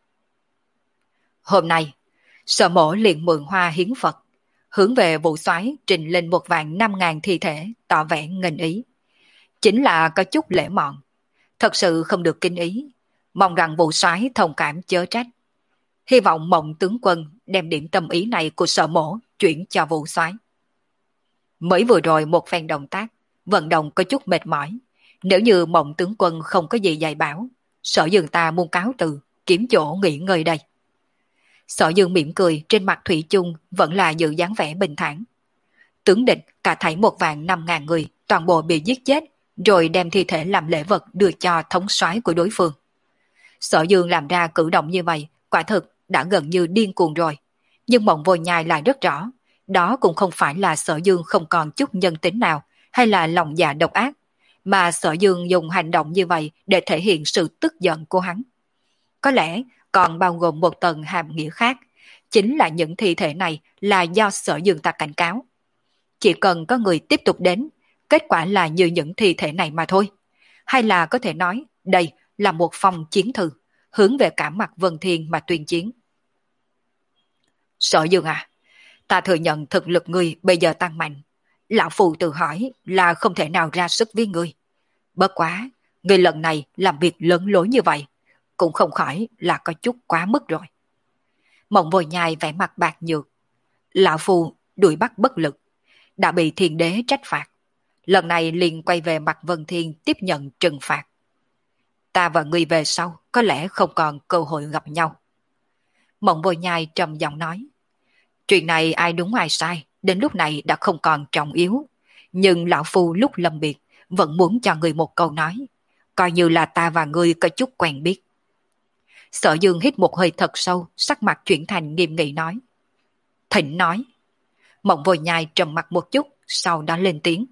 Hôm nay, Sở Mỗ liền mượn hoa hiến Phật, hướng về Vũ Soái trình lên một vạn năm ngàn thi thể, tỏ vẻ nghênh ý. Chính là có chút lễ mọn, thật sự không được kinh ý, mong rằng Vũ Soái thông cảm chớ trách. Hy vọng Mộng tướng quân đem điểm tâm ý này của Sở Mỗ chuyển cho Vũ Soái. Mới vừa rồi một phen động tác, vận động có chút mệt mỏi. Nếu như Mộng tướng quân không có gì dạy bảo, Sở Dương ta muốn cáo từ, kiếm chỗ nghỉ ngơi đây. Sở Dương mỉm cười, trên mặt thủy chung vẫn là giữ dáng vẻ bình thản. Tướng địch cả thảy một vạn năm ngàn người, toàn bộ bị giết chết, rồi đem thi thể làm lễ vật đưa cho thống soái của đối phương. Sở Dương làm ra cử động như vậy, quả thực đã gần như điên cuồng rồi. Nhưng Mộng Vô Nhai lại rất rõ, đó cũng không phải là Sở Dương không còn chút nhân tính nào, hay là lòng dạ độc ác, mà Sở Dương dùng hành động như vậy để thể hiện sự tức giận của hắn. Có lẽ còn bao gồm một tầng hàm nghĩa khác, chính là những thi thể này là do Sở Dương ta cảnh cáo. Chỉ cần có người tiếp tục đến, kết quả là như những thi thể này mà thôi. Hay là có thể nói, đây là một phong chiến thư, hướng về cả Mạc Vân Thiên mà tuyên chiến. Sở Dương à, ta thừa nhận thực lực ngươi bây giờ tăng mạnh. Lão Phu tự hỏi là không thể nào ra sức với ngươi. Bất quá, ngươi lần này làm việc lớn lối như vậy, cũng không khỏi là có chút quá mức rồi. Mộng Vô Nhai vẻ mặt bạc nhược. Lão Phu đuổi bắt bất lực, đã bị thiên đế trách phạt. Lần này liền quay về Mạc Vân Thiên tiếp nhận trừng phạt. Ta và ngươi về sau có lẽ không còn cơ hội gặp nhau. Mộng Vô Nhai trầm giọng nói. Chuyện này ai đúng ai sai, đến lúc này đã không còn trọng yếu. Nhưng Lão Phu lúc lâm biệt vẫn muốn cho ngươi một câu nói, coi như là ta và ngươi có chút quen biết. Sở Dương hít một hơi thật sâu, sắc mặt chuyển thành nghiêm nghị nói. Thịnh nói. Mộng Vô Nhai trầm mặt một chút, sau đó lên tiếng.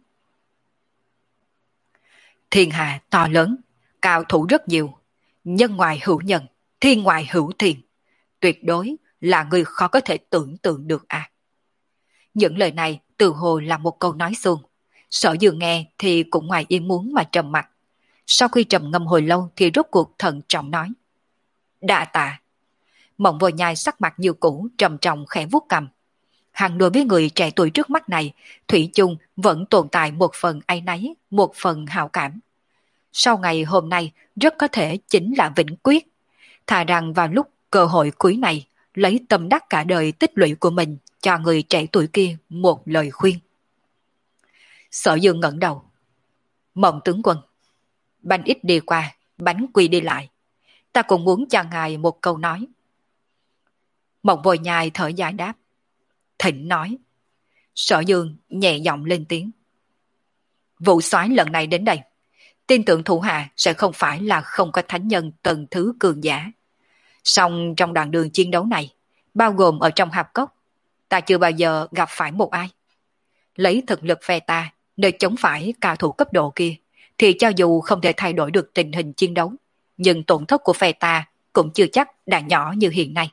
Thiên hạ to lớn, cao thủ rất nhiều, nhân ngoài hữu nhân, thiên ngoài hữu thiên. Tuyệt đối là người khó có thể tưởng tượng được à. Những lời này từ hồ là một câu nói suông. Sở Dương nghe thì cũng ngoài ý muốn mà trầm mặt. Sau khi trầm ngâm hồi lâu thì rốt cuộc thận trọng nói. Đa tạ. Mộng Vô Nhai sắc mặt như cũ, trầm trọng khẽ vuốt cằm. Hắn đối với người trẻ tuổi trước mắt này, thủy chung vẫn tồn tại một phần áy náy, một phần hảo cảm. Sau ngày hôm nay rất có thể chính là vĩnh quyết. Thà rằng vào lúc cơ hội cuối này, lấy tâm đắc cả đời tích lũy của mình cho người trẻ tuổi kia một lời khuyên. Sở Dương ngẩng đầu. Mộng tướng quân, bánh ít đi qua, bánh quy đi lại. Ta cũng muốn cho ngài một câu nói. Mộng Vô Nhai thở dài đáp. thỉnh nói. Sở Dương nhẹ giọng lên tiếng. Vụ soái lần này đến đây, tin tưởng thủ hạ sẽ không phải là không có thánh nhân tầng thứ cường giả. Song trong đoạn đường chiến đấu này, bao gồm ở trong hạp cốc, ta chưa bao giờ gặp phải một ai. Lấy thực lực phe ta, nơi chống phải cao thủ cấp độ kia, thì cho dù không thể thay đổi được tình hình chiến đấu, nhưng tổn thất của phe ta cũng chưa chắc đã nhỏ như hiện nay.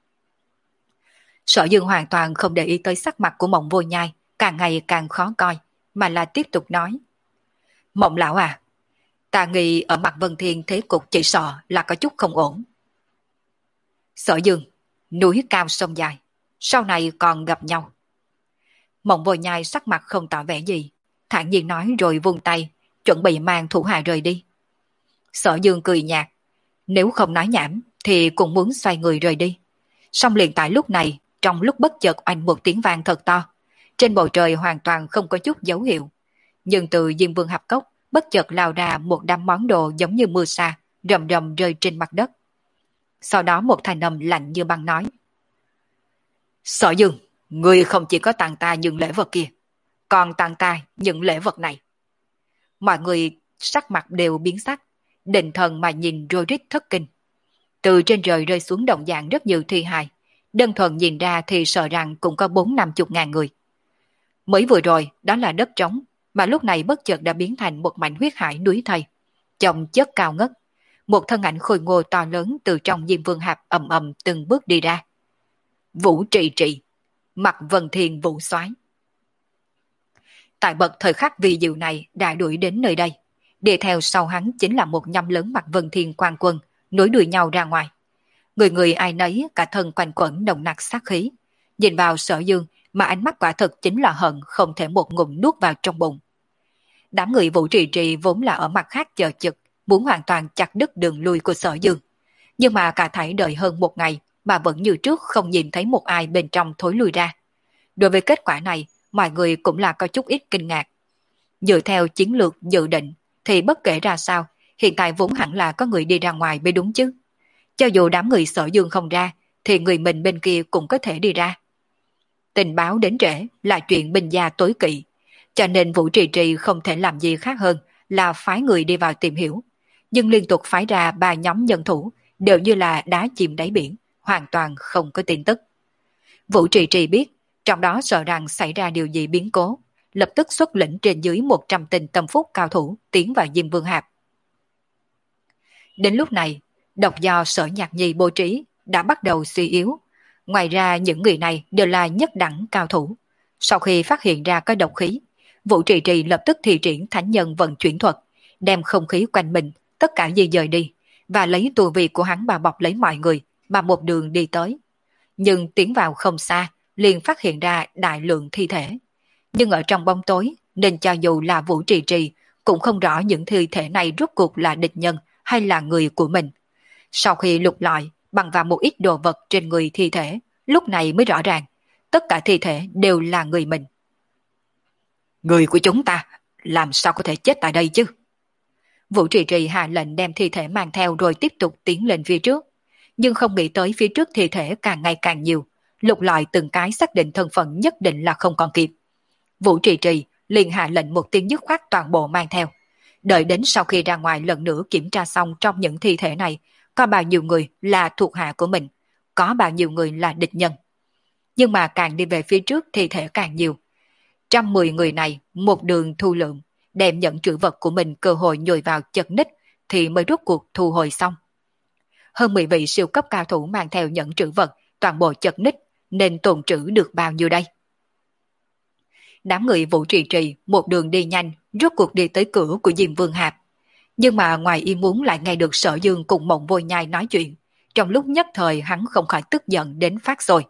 Sở Dương hoàn toàn không để ý tới sắc mặt của Mộng Vô Nhai, càng ngày càng khó coi, mà là tiếp tục nói. Mộng lão à, ta nghĩ ở mặt Vân Thiên thế cục chỉ sợ là có chút không ổn. Sở Dương, núi cao sông dài, sau này còn gặp nhau. Mộng Vô Nhai sắc mặt không tỏ vẻ gì, thản nhiên nói rồi vung tay, chuẩn bị mang thủ hạ rời đi. Sở Dương cười nhạt, nếu không nói nhảm thì cũng muốn xoay người rời đi. Song liền tại lúc này, trong lúc bất chợt oanh một tiếng vang thật to, trên bầu trời hoàn toàn không có chút dấu hiệu. Nhưng từ Diêm Vương hạp cốc bất chợt lao ra một đám món đồ giống như mưa sa, rầm rầm rơi trên mặt đất. Sau đó một thanh âm lạnh như băng nói. Sở Dương, ngươi không chỉ có tặng ta những lễ vật kia, còn tặng ta những lễ vật này. Mọi người sắc mặt đều biến sắc, định thần mà nhìn rồi rít thất kinh. Từ trên trời rơi xuống động dạng rất nhiều thi hài, đơn thuần nhìn ra thì sợ rằng cũng có bốn năm chục ngàn người. Mới vừa rồi đó là đất trống, mà lúc này bất chợt đã biến thành một mảnh huyết hải núi thây, chồng chất cao ngất. Một thân ảnh khôi ngô to lớn từ trong Diêm Vương hạp ầm ầm từng bước đi ra. Vũ Trị Trị, mặt Vân Thiên Vũ Soái. Tại bậc thời khắc vi diệu này đã đuổi đến nơi đây, đi theo sau hắn chính là một nhâm lớn mặt Vân Thiên quan quân, nối đuôi nhau ra ngoài. Người người ai nấy cả thân quanh quẩn nồng nặc sát khí, nhìn vào Sở Dương mà ánh mắt quả thực chính là hận không thể một ngụm nuốt vào trong bụng. Đám người Vũ Trì Trì vốn là ở mặt khác chờ chực, muốn hoàn toàn chặt đứt đường lui của Sở Dương, nhưng mà cả thảy đợi hơn một ngày mà vẫn như trước không nhìn thấy một ai bên trong thối lui ra. Đối với kết quả này, mọi người cũng là có chút ít kinh ngạc. Dựa theo chiến lược dự định thì bất kể ra sao, hiện tại vốn hẳn là có người đi ra ngoài mới đúng chứ. Cho dù đám người Sở Dương không ra, thì người mình bên kia cũng có thể đi ra. Tình báo đến trễ là chuyện binh gia tối kỵ, cho nên Vũ Trì Trì không thể làm gì khác hơn là phái người đi vào tìm hiểu. Nhưng liên tục phái ra ba nhóm nhân thủ đều như là đá chìm đáy biển, hoàn toàn không có tin tức. Vũ Trì Trì biết, trong đó sợ rằng xảy ra điều gì biến cố, lập tức xuất lĩnh trên dưới một trăm tên tâm phúc cao thủ tiến vào Diêm Vương hạp. Đến lúc này, độc do Sở Nhạc Nhi bố trí đã bắt đầu suy yếu. Ngoài ra những người này đều là nhất đẳng cao thủ. Sau khi phát hiện ra có độc khí, Vũ Trì Trì lập tức thi triển thánh nhân vận chuyển thuật, đem không khí quanh mình tất cả di dời đi, và lấy tu vi của hắn bao bọc lấy mọi người mà một đường đi tới. Nhưng tiến vào không xa, liền phát hiện ra đại lượng thi thể. Nhưng ở trong bóng tối, nên cho dù là Vũ Trì Trì cũng không rõ những thi thể này rốt cuộc là địch nhân hay là người của mình. Sau khi lục lọi, bằng vào một ít đồ vật trên người thi thể, lúc này mới rõ ràng, tất cả thi thể đều là người mình. Người của chúng ta, làm sao có thể chết tại đây chứ? Vũ Trì Trì hạ lệnh đem thi thể mang theo rồi tiếp tục tiến lên phía trước. Nhưng không nghĩ tới phía trước thi thể càng ngày càng nhiều, lục lọi từng cái xác định thân phận nhất định là không còn kịp. Vũ Trì Trì liền hạ lệnh một tiếng dứt khoát toàn bộ mang theo. Đợi đến sau khi ra ngoài lần nữa kiểm tra xong trong những thi thể này, có bao nhiêu người là thuộc hạ của mình, có bao nhiêu người là địch nhân. Nhưng mà càng đi về phía trước thi thể càng nhiều. Trăm mười người này một đường thu lượng, đem nhận trữ vật của mình cơ hội nhồi vào chật ních thì mới rút cuộc thu hồi xong. Hơn mười vị siêu cấp cao thủ mang theo nhận trữ vật toàn bộ chật ních, nên tồn trữ được bao nhiêu đây? Đám người Vũ Trì Trì một đường đi nhanh, rốt cuộc đi tới cửa của Diêm Vương hạp. Nhưng mà ngoài ý muốn lại nghe được Sở Dương cùng Mộng Vô Nhai nói chuyện, trong lúc nhất thời hắn không khỏi tức giận đến phát rồi.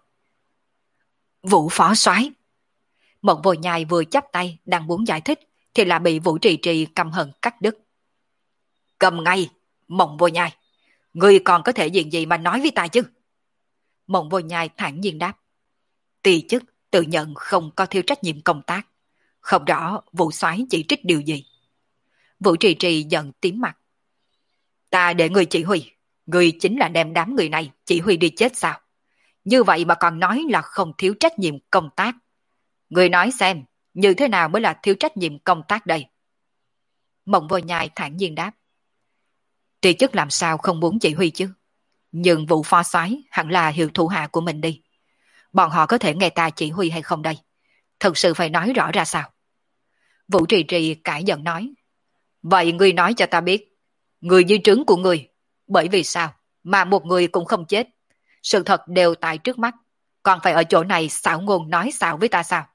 Vũ phó soái. Mộng Vô Nhai vừa chắp tay đang muốn giải thích thì là bị Vũ Trì Trì căm hận cắt đứt. Cầm ngay, Mộng Vô Nhai, ngươi còn có thể diện gì mà nói với ta chứ? Mộng Vô Nhai thản nhiên đáp. Tỳ chức tự nhận không có thiếu trách nhiệm công tác, không rõ Vũ soái chỉ trích điều gì. Vũ Trì Trì giận tím mặt. Ta để ngươi chỉ huy, ngươi chính là đem đám người này chỉ huy đi chết sao? như vậy mà còn nói là không thiếu trách nhiệm công tác. Người nói xem, như thế nào mới là thiếu trách nhiệm công tác đây? Mộng Vô Nhai thản nhiên đáp. Tri chức làm sao không muốn chỉ huy chứ? Nhưng vụ phó soái hẳn là hiệu thủ hạ của mình đi. Bọn họ có thể nghe ta chỉ huy hay không đây? Thực sự phải nói rõ ra sao? Vũ Trì Trì cãi giận nói. Vậy ngươi nói cho ta biết, người dưới trướng của ngươi, bởi vì sao mà một người cũng không chết? Sự thật đều tại trước mắt, còn phải ở chỗ này xảo ngôn nói xạo với ta sao?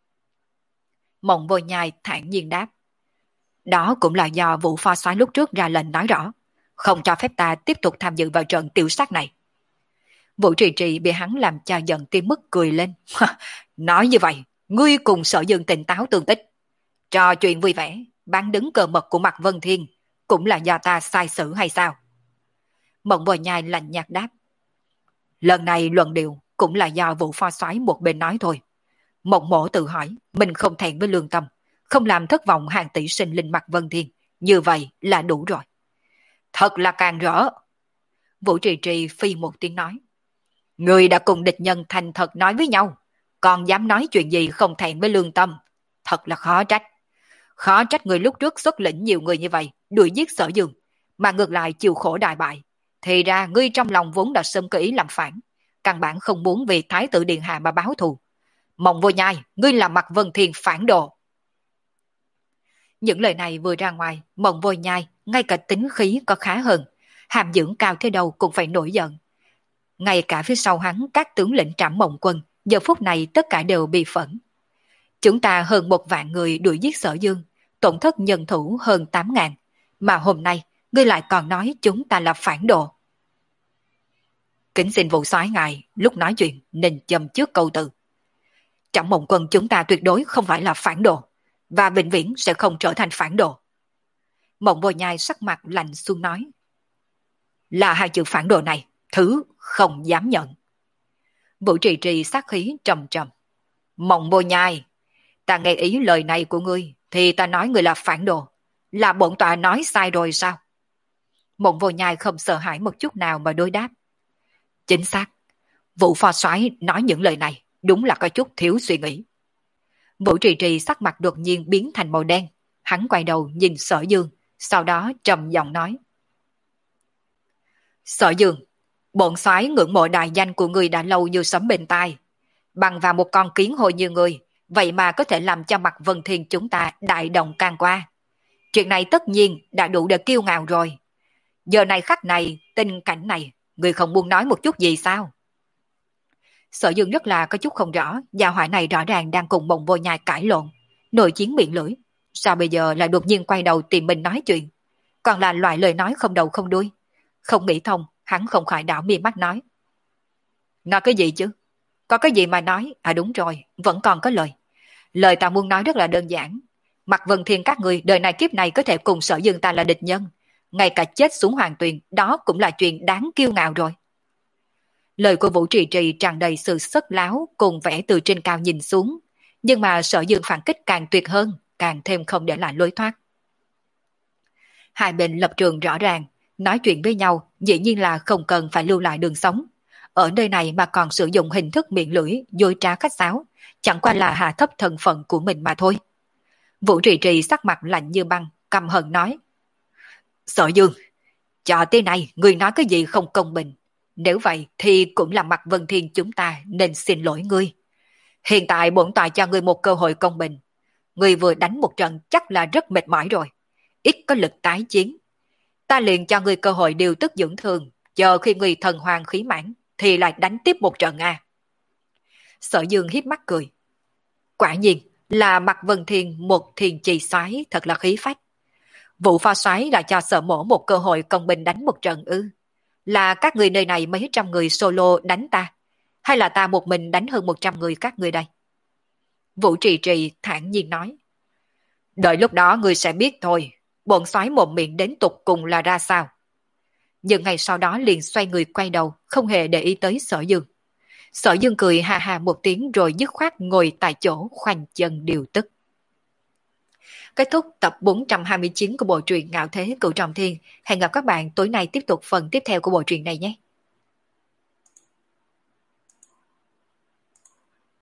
Mộng Vô Nhai thản nhiên đáp. Đó cũng là do vụ phó soái lúc trước ra lệnh nói rõ, không cho phép ta tiếp tục tham dự vào trận tiêu sát này. Vũ Trì Trì bị hắn làm cho giận tới mức cười lên. Nói như vậy, ngươi cùng Sở Dương tỉnh táo tương tích. Trò chuyện vui vẻ, bán đứng cờ mật của Mạc Vân Thiên, cũng là do ta sai xử hay sao? Mộng Vô Nhai lạnh nhạt đáp. Lần này luận điệu cũng là do vụ phó soái một bên nói thôi. Mộng Mộ tự hỏi, mình không thẹn với lương tâm, không làm thất vọng hàng tỷ sinh linh Mạc Vân Thiên, như vậy là đủ rồi. Thật là càng rỡ. Vũ Trì Trì phi một tiếng nói. Người đã cùng địch nhân thành thật nói với nhau, còn dám nói chuyện gì không thẹn với lương tâm. Thật là khó trách. Khó trách người lúc trước xuất lĩnh nhiều người như vậy, đuổi giết Sở Dương, mà ngược lại chịu khổ đại bại. Thì ra ngươi trong lòng vốn đã sớm có ý làm phản, căn bản không muốn vì Thái tử Điện Hạ mà báo thù. Mộng Vô Nhai, ngươi là Mạc Vân Thiên phản đồ. Những lời này vừa ra ngoài, Mộng Vô Nhai ngay cả tính khí có khá hơn, hàm dưỡng cao thế đâu cũng phải nổi giận. Ngay cả phía sau hắn các tướng lĩnh Trảm Mộng Quân, giờ phút này tất cả đều bị phẫn. Chúng ta hơn một vạn người đuổi giết Sở Dương, tổn thất nhân thủ hơn tám ngàn, mà hôm nay ngươi lại còn nói chúng ta là phản đồ. Kính xin vụ soái ngài lúc nói chuyện nên châm trước câu từ. Trảm Mộng Quân chúng ta tuyệt đối không phải là phản đồ, và vĩnh viễn sẽ không trở thành phản đồ. Mộng Vô Nhai sắc mặt lạnh xuống nói. Là hai chữ phản đồ này, thứ không dám nhận. Vũ Trì Trì sát khí trầm trầm. Mộng Vô Nhai, ta nghe ý lời này của ngươi, thì ta nói ngươi là phản đồ. Là bổn tọa nói sai rồi sao? Mộng Vô Nhai không sợ hãi một chút nào mà đối đáp. Chính xác, vụ phó soái nói những lời này đúng là có chút thiếu suy nghĩ. Vũ Trì Trì sắc mặt đột nhiên biến thành màu đen. Hắn quay đầu nhìn Sở Dương, sau đó trầm giọng nói. Sở Dương, bổn soái ngưỡng mộ đại danh của người đã lâu như sấm bên tai. Bằng vào một con kiến hồi như người, vậy mà có thể làm cho Mạc Vân Thiên chúng ta đại động can qua. Chuyện này tất nhiên đã đủ để kiêu ngạo rồi. Giờ này khắc này, tình cảnh này, người không muốn nói một chút gì sao? Sở Dương rất là có chút không rõ, gia hỏa này rõ ràng đang cùng Mộng Vô Nhai cãi lộn, nội chiến miệng lưỡi. Sao bây giờ lại đột nhiên quay đầu tìm mình nói chuyện? Còn là loại lời nói không đầu không đuôi. Không nghĩ thông, hắn không khỏi đảo mi mắt nói. Nói cái gì chứ? Có cái gì mà nói? À đúng rồi, vẫn còn có lời. Lời ta muốn nói rất là đơn giản. Mạc Vân Thiên các người đời này kiếp này có thể cùng Sở Dương ta là địch nhân. Ngay cả chết xuống hoàng tuyền, đó cũng là chuyện đáng kiêu ngạo rồi. Lời của Vũ Trì Trì tràn đầy sự sất láo cùng vẻ từ trên cao nhìn xuống. Nhưng mà Sở Dương phản kích càng tuyệt hơn, càng thêm không để lại lối thoát. Hai bên lập trường rõ ràng, nói chuyện với nhau dĩ nhiên là không cần phải lưu lại đường sống. Ở nơi này mà còn sử dụng hình thức miệng lưỡi, dối trá khách sáo, chẳng qua là hạ thấp thân phận của mình mà thôi. Vũ Trì Trì sắc mặt lạnh như băng, căm hận nói. Sở Dương, cho tới nay người nói cái gì không công bình. Nếu vậy thì cũng là Mạc Vân Thiên chúng ta nên xin lỗi ngươi. Hiện tại bổn tọa cho ngươi một cơ hội công bình. Ngươi vừa đánh một trận chắc là rất mệt mỏi rồi, ít có lực tái chiến. Ta liền cho ngươi cơ hội điều tức dưỡng thương, chờ khi ngươi thần hoàng khí mãn thì lại đánh tiếp một trận à. Sở Dương hiếp mắt cười. Quả nhiên là Mạc Vân Thiên một thiền trì soái thật là khí phách. Vụ phó soái là cho Sở Mỗ một cơ hội công bình đánh một trận ư? Là các người nơi này mấy trăm người solo đánh ta, hay là ta một mình đánh hơn một trăm người các người đây? Vũ Trì Trì thản nhiên nói. Đợi lúc đó ngươi sẽ biết thôi, bọn soái mồm miệng đến tục cùng là ra sao. Nhưng ngày sau đó liền xoay người quay đầu, không hề để ý tới Sở Dương. Sở Dương cười ha ha một tiếng rồi dứt khoát ngồi tại chỗ khoanh chân điều tức. Kết thúc tập bốn trăm hai mươi chín của bộ truyện Ngạo Thế Cửu Trọng Thiên. Hẹn gặp các bạn tối nay tiếp tục phần tiếp theo của bộ truyện này nhé.